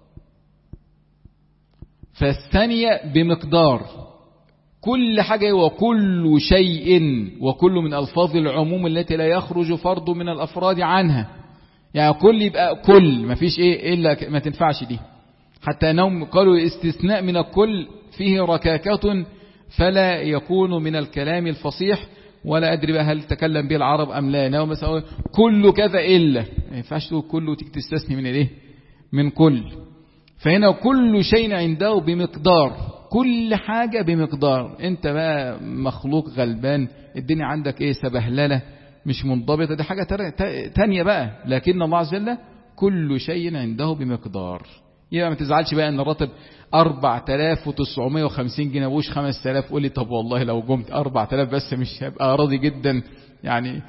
فالثانية بمقدار، كل حاجة وكل شيء، وكل من ألفاظ العموم التي لا يخرج فرد من الأفراد عنها. يعني كل يبقى كل ما فيش إيه إلا ما تنفعش دي، حتى أنهم قالوا الاستثناء من الكل فيه ركاكة فلا يكون من الكلام الفصيح، ولا أدري بقى هل تكلم به العرب أم لا. ناو مثلا كل كذا إلا، ما ينفعش تقول كل وتيجي تستثني من إيه من كل. فهنا كل شيء عنده بمقدار، كل حاجة بمقدار. أنت بقى مخلوق غلبان، الدنيا عندك إيه سبهللة مش منضبطة، دي حاجة تانية بقى. لكن الله عز وجل كل شيء عنده بمقدار. يبقى ما تزعلش بقى ان الراتب أربعة آلاف وتسعمائة وخمسين جنيه وش خمسة آلاف، قول لي طب والله لو قمت أربعة آلاف بس مش هبقى راضي جدا يعني.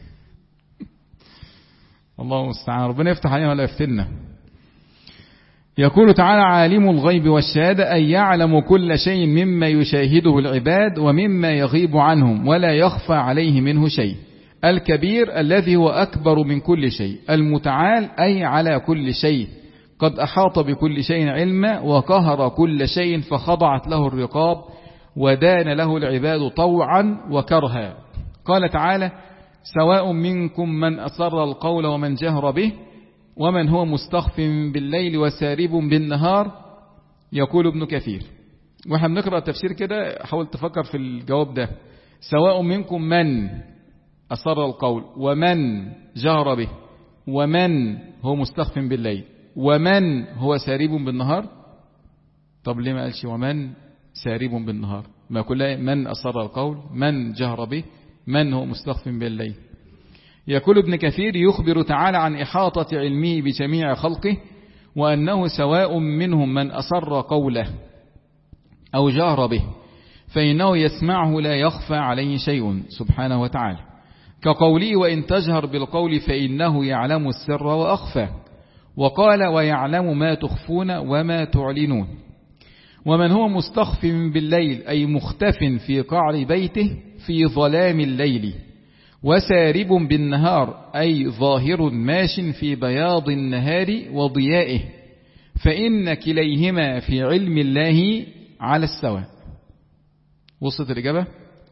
الله المستعان، ربنا يفتح علينا ولا يفتنا. يقول تعالى عالم الغيب والشهادة أي يعلم كل شيء مما يشاهده العباد ومما يغيب عنهم ولا يخفى عليه منه شيء. الكبير الذي هو أكبر من كل شيء. المتعال أي على كل شيء، قد أحاط بكل شيء علما وقهر كل شيء فخضعت له الرقاب ودان له العباد طوعا وكرها. قال تعالى سواء منكم من أسر القول ومن جهر به ومن هو مستخف بالليل وسارب بالنهار. يقول ابن كثير، واحنا بنقرأ التفسير كده حاول تفكر في الجواب ده. سواء منكم من أسر القول ومن جهر به ومن هو مستخف بالليل ومن هو سارب بالنهار. طب ليه ما قالش ومن سارب بالنهار؟ ما كل من أسر القول من جهر به من هو مستخف بالليل. يقول ابن كثير يخبر تعالى عن إحاطة علمه بجميع خلقه، وأنه سواء منهم من أسر قوله أو جهر به فإنه يسمعه لا يخفى عليه شيء سبحانه وتعالى، كقوله وإن تجهر بالقول فإنه يعلم السر وأخفى، وقال ويعلم ما تخفون وما تعلنون. ومن هو مستخف بالليل أي مختف في قعر بيته في ظلام الليل، وسارب بالنهار أي ظاهر ماش في بياض النهار وضيائه، فإن كليهما في علم الله على السواء. وصلت الإجابة؟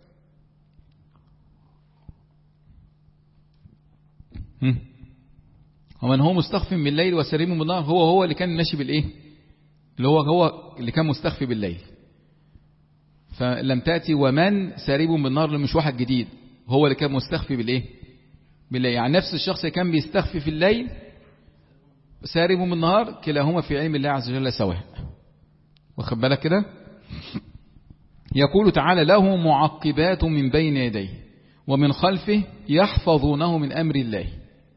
ومن هو مستخف بالليل وسارب بالنهار هو هو اللي كان ماشي بالإيه؟ اللي هو هو اللي كان مستخفي بالليل. فلم تأتي ومن سارب بالنهار اللي مش واحد جديد، هو اللي كان مستخفي بالإيه؟ بالليل. يعني نفس الشخص اللي كان بيستخفي في الليل سارب بالنهار، كلاهما في علم الله عز وجل سواء. واخد بالك كده؟ يقول تعالى له معقبات من بين يديه ومن خلفه يحفظونه من أمر الله.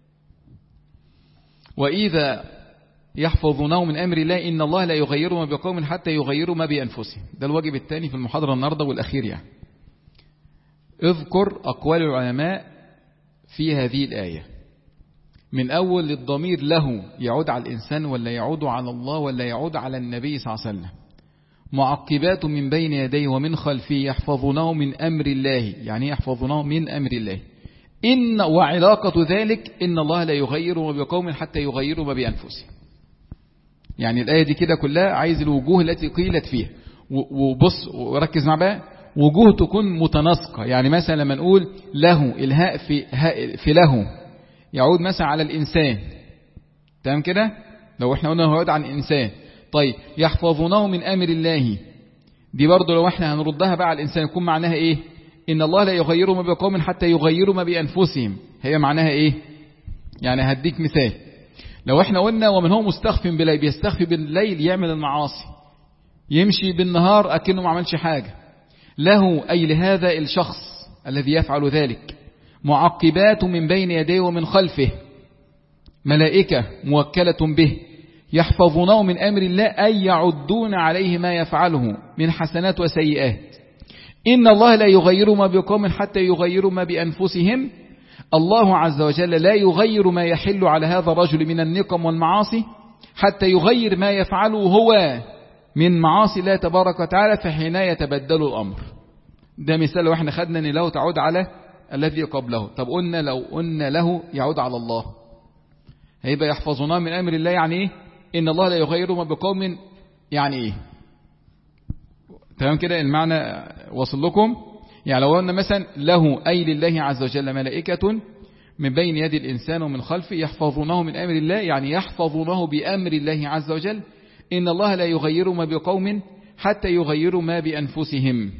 وإذا يحفظونه من أمر الله إن الله لا يغير ما بقوم حتى يغيروا ما بأنفسهم. ده الواجب الثاني في المحاضرة النهاردة والأخير. يعني اذكر أقوال العلماء في هذه الآية من أول الضمير له يعود على الإنسان ولا يعود على الله ولا يعود على النبي صلى الله عليه وسلم. معقبات من بين يديه ومن خلفه يحفظونه من أمر الله، يعني يحفظونه من أمر الله. إن وعلاقة ذلك إن الله لا يغير ما بقوم حتى يغيروا ما بأنفسهم. يعني الآية دي كده كلها عايز الوجوه التي قيلت فيها، وبص وركز مع بقى، وجوه تكون متناسقة. يعني مثلا لما نقول له، الهاء في, في له يعود مثلا على الإنسان، تمام كده؟ لو احنا قلنا هو يعود عن الإنسان. طيب يحفظونه من أمر الله، دي برضو لو احنا هنردها بقى على الإنسان يكون معناها ايه؟ إن الله لا يغير ما بقوم حتى يغيروا ما بأنفسهم. هي معناها ايه؟ يعني هديك مثال. لو احنا قلنا ومن هو مستخف بالليل، بيستخفي بالليل يعمل المعاصي، يمشي بالنهار أكنه ما عملش حاجة. له أي لهذا الشخص الذي يفعل ذلك معقبات من بين يديه ومن خلفه ملائكة موكلة به يحفظونه من أمر الله، أي يعدون عليه ما يفعله من حسنات وسيئات. إن الله لا يغير ما بقوم حتى يغيروا ما بأنفسهم. الله عز وجل لا يغير ما يحل على هذا الرجل من النقم والمعاصي حتى يغير ما يفعله هو من معاصي الله تبارك وتعالى، فحين يتبدل الأمر. ده مثال لو احنا خدنا ان له تعود على الذي قبله. طب قلنا لو قلنا له يعود على الله، هيبقى يحفظنا من أمر الله يعني ايه؟ إن الله لا يغير ما بقوم يعني ايه؟ تمام كده المعنى وصل لكم؟ يعني لو قلنا مثلا له أي لله عز وجل ملائكة من بين يد الإنسان ومن خلفه يحفظونه من أمر الله، يعني يحفظونه بأمر الله عز وجل. إن الله لا يغير ما بقوم حتى يغيروا ما بأنفسهم.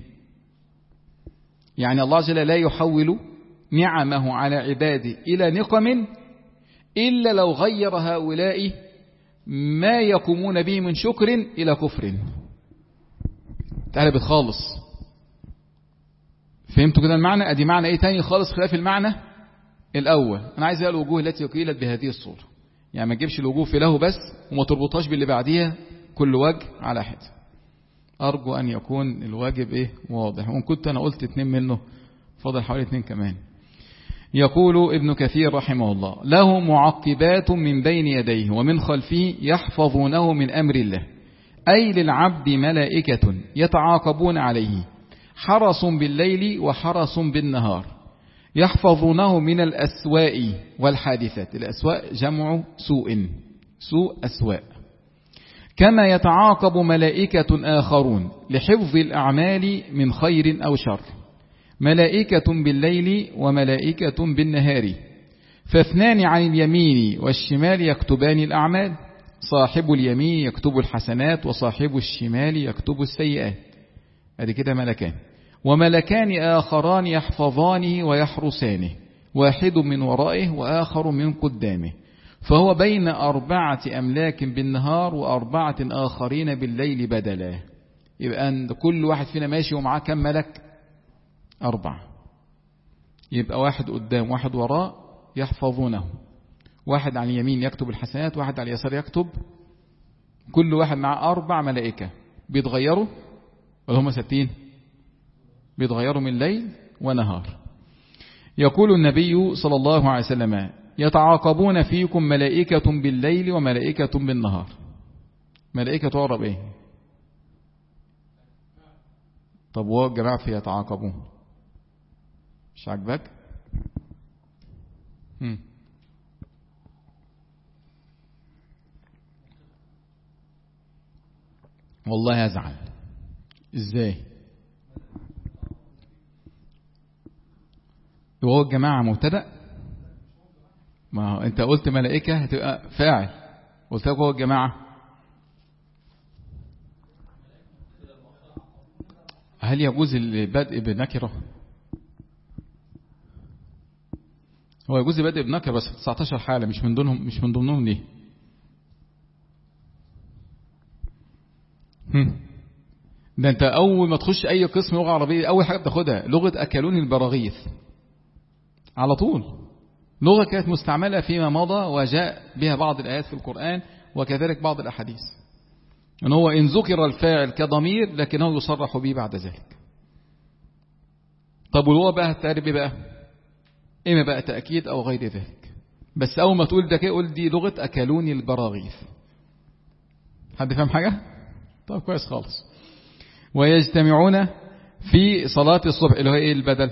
يعني الله جل لا يحول نعمه على عباده إلى نقم إلا لو غير هؤلاء ما يقومون به من شكر إلى كفر. تعالى بتخالص. فهمتوا كده المعنى؟ أدي معنى إيه تاني خالص خلاف المعنى الأول. أنا عايز أقول الوجوه التي قيلت بهذه الصورة، يعني ما تجيبش الوجوه في له بس وما تربطهاش باللي بعديها كل وجه على حد. أرجو أن يكون الواجب إيه واضح، وإن كنت أنا قلت اتنين منه فضل حوالي اتنين كمان. يقول ابن كثير رحمه الله له معقبات من بين يديه ومن خلفه يحفظونه من أمر الله، أي للعبد ملائكة يتعاقبون عليه حرس بالليل وحرس بالنهار يحفظونه من الأسواء والحادثات. الأسواء جمع سوء، سوء أسواء. كما يتعاقب ملائكة آخرون لحفظ الأعمال من خير أو شر، ملائكة بالليل وملائكة بالنهار، فاثنان عن اليمين والشمال يكتبان الأعمال، صاحب اليمين يكتب الحسنات وصاحب الشمال يكتب السيئات. هذه كده ملكان. وملكان آخران يحفظانه ويحرسانه، واحد من ورائه وآخر من قدامه، فهو بين أربعة أملاك بالنهار وأربعة آخرين بالليل بدلا. يبقى أن كل واحد فينا ماشي ومعاه كم ملك؟ أربعة. يبقى واحد قدام واحد وراء يحفظونه، واحد على اليمين يكتب الحسنات، واحد على اليسار يكتب. كل واحد معاه أربع ملائكة بيتغيروا ولا هم ستين؟ بيتغيروا من ليل ونهار. يقول النبي صلى الله عليه وسلم يتعاقبون فيكم ملائكة بالليل وملائكة بالنهار. ملائكة تعرب ايه؟ طب وهو الجماعة في يتعاقبون مش عاجبك؟ هم. والله يزعل. ازاي؟ وهو الجماعة مبتدأ؟ ما هو انت قلت ملائكة هتبقى فاعل، قلت لك هو الجماعة. هل يجوز البدء بنكرة؟ هو يجوز البدء بنكرة بس في تسعتاشر حالة، مش من ضمنهم مش من ضمنهم ليه؟ ده انت اول ما تخش اي قسم لغة عربية اول حاجة بتاخدها لغة اكلوني البراغيث على طول. لغة كانت مستعملة فيما مضى وجاء بها بعض الآيات في القرآن وكذلك بعض الأحاديث، ان هو إن ذكر الفاعل كضمير لكنه يصرح به بعد ذلك. طب واللغة بقى هتعرف ايه بقى؟ إما بقى تأكيد أو غير ذلك، بس أول ما تقول ده كده قول دي لغة أكلوني البراغيث. حد فهم حاجة؟ طب كويس خالص. ويجتمعون في صلاة الصبح اللي هو إيه البدل؟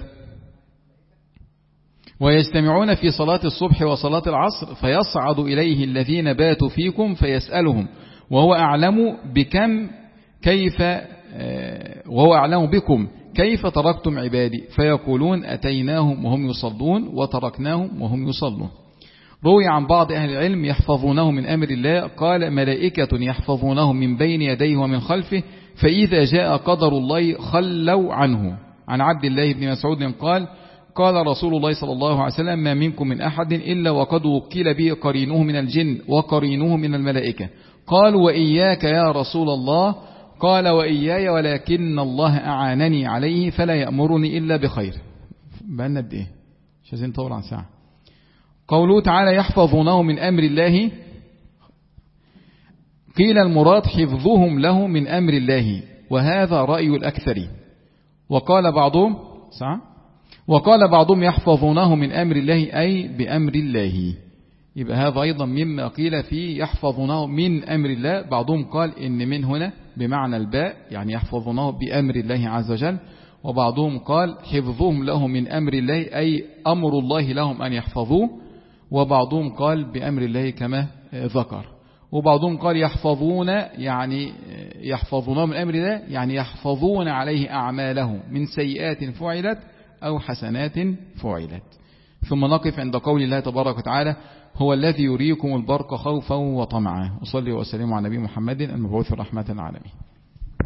ويجتمعون في صلاة الصبح وصلاة العصر فيصعد إليه الذين باتوا فيكم فيسألهم وهو أعلم بكم كيف وهو أعلم بكم كيف تركتم عبادي فيقولون أتيناهم وهم يصلون وتركناهم وهم يصلون. روي عن بعض أهل العلم يحفظونه من أمر الله، قال ملائكة يحفظونه من بين يديه ومن خلفه فإذا جاء قدر الله خلوا عنه. عن عبد الله بن مسعود قال قال رسول الله صلى الله عليه وسلم ما منكم من أحد إلا وقد وكل به قرينه من الجن وقرينه من الملائكة. قال وإياك يا رسول الله؟ قال وإياي ولكن الله أعانني عليه فلا يأمرني إلا بخير. بقالنا قد إيه؟ مش عايزين نطول عن ساعة. قوله تعالى يحفظونه من أمر الله، قيل المراد حفظهم له من أمر الله وهذا رأي الأكثر. وقال بعضهم ساعة وقال بعضهم يحفظونه من أمر الله أي بأمر الله. يبقى هذا أيضا مما قيل فيه يحفظونه من أمر الله. بعضهم قال إن من هنا بمعنى الباء يعني يحفظونه بأمر الله عز وجل، وبعضهم قال حفظهم له من أمر الله أي أمر الله لهم أن يحفظوه، وبعضهم قال بأمر الله كما ذكر، وبعضهم قال يحفظون يعني يحفظونه من أمر الله يعني يحفظون عليه أعماله من سيئات فعلت أو حسنات فعلت. ثم نقف عند قول الله تبارك وتعالى هو الذي يريكم البرق خوفا وطمعا. وصلي وسلم على نبي محمد المبعوث رحمة العالمين.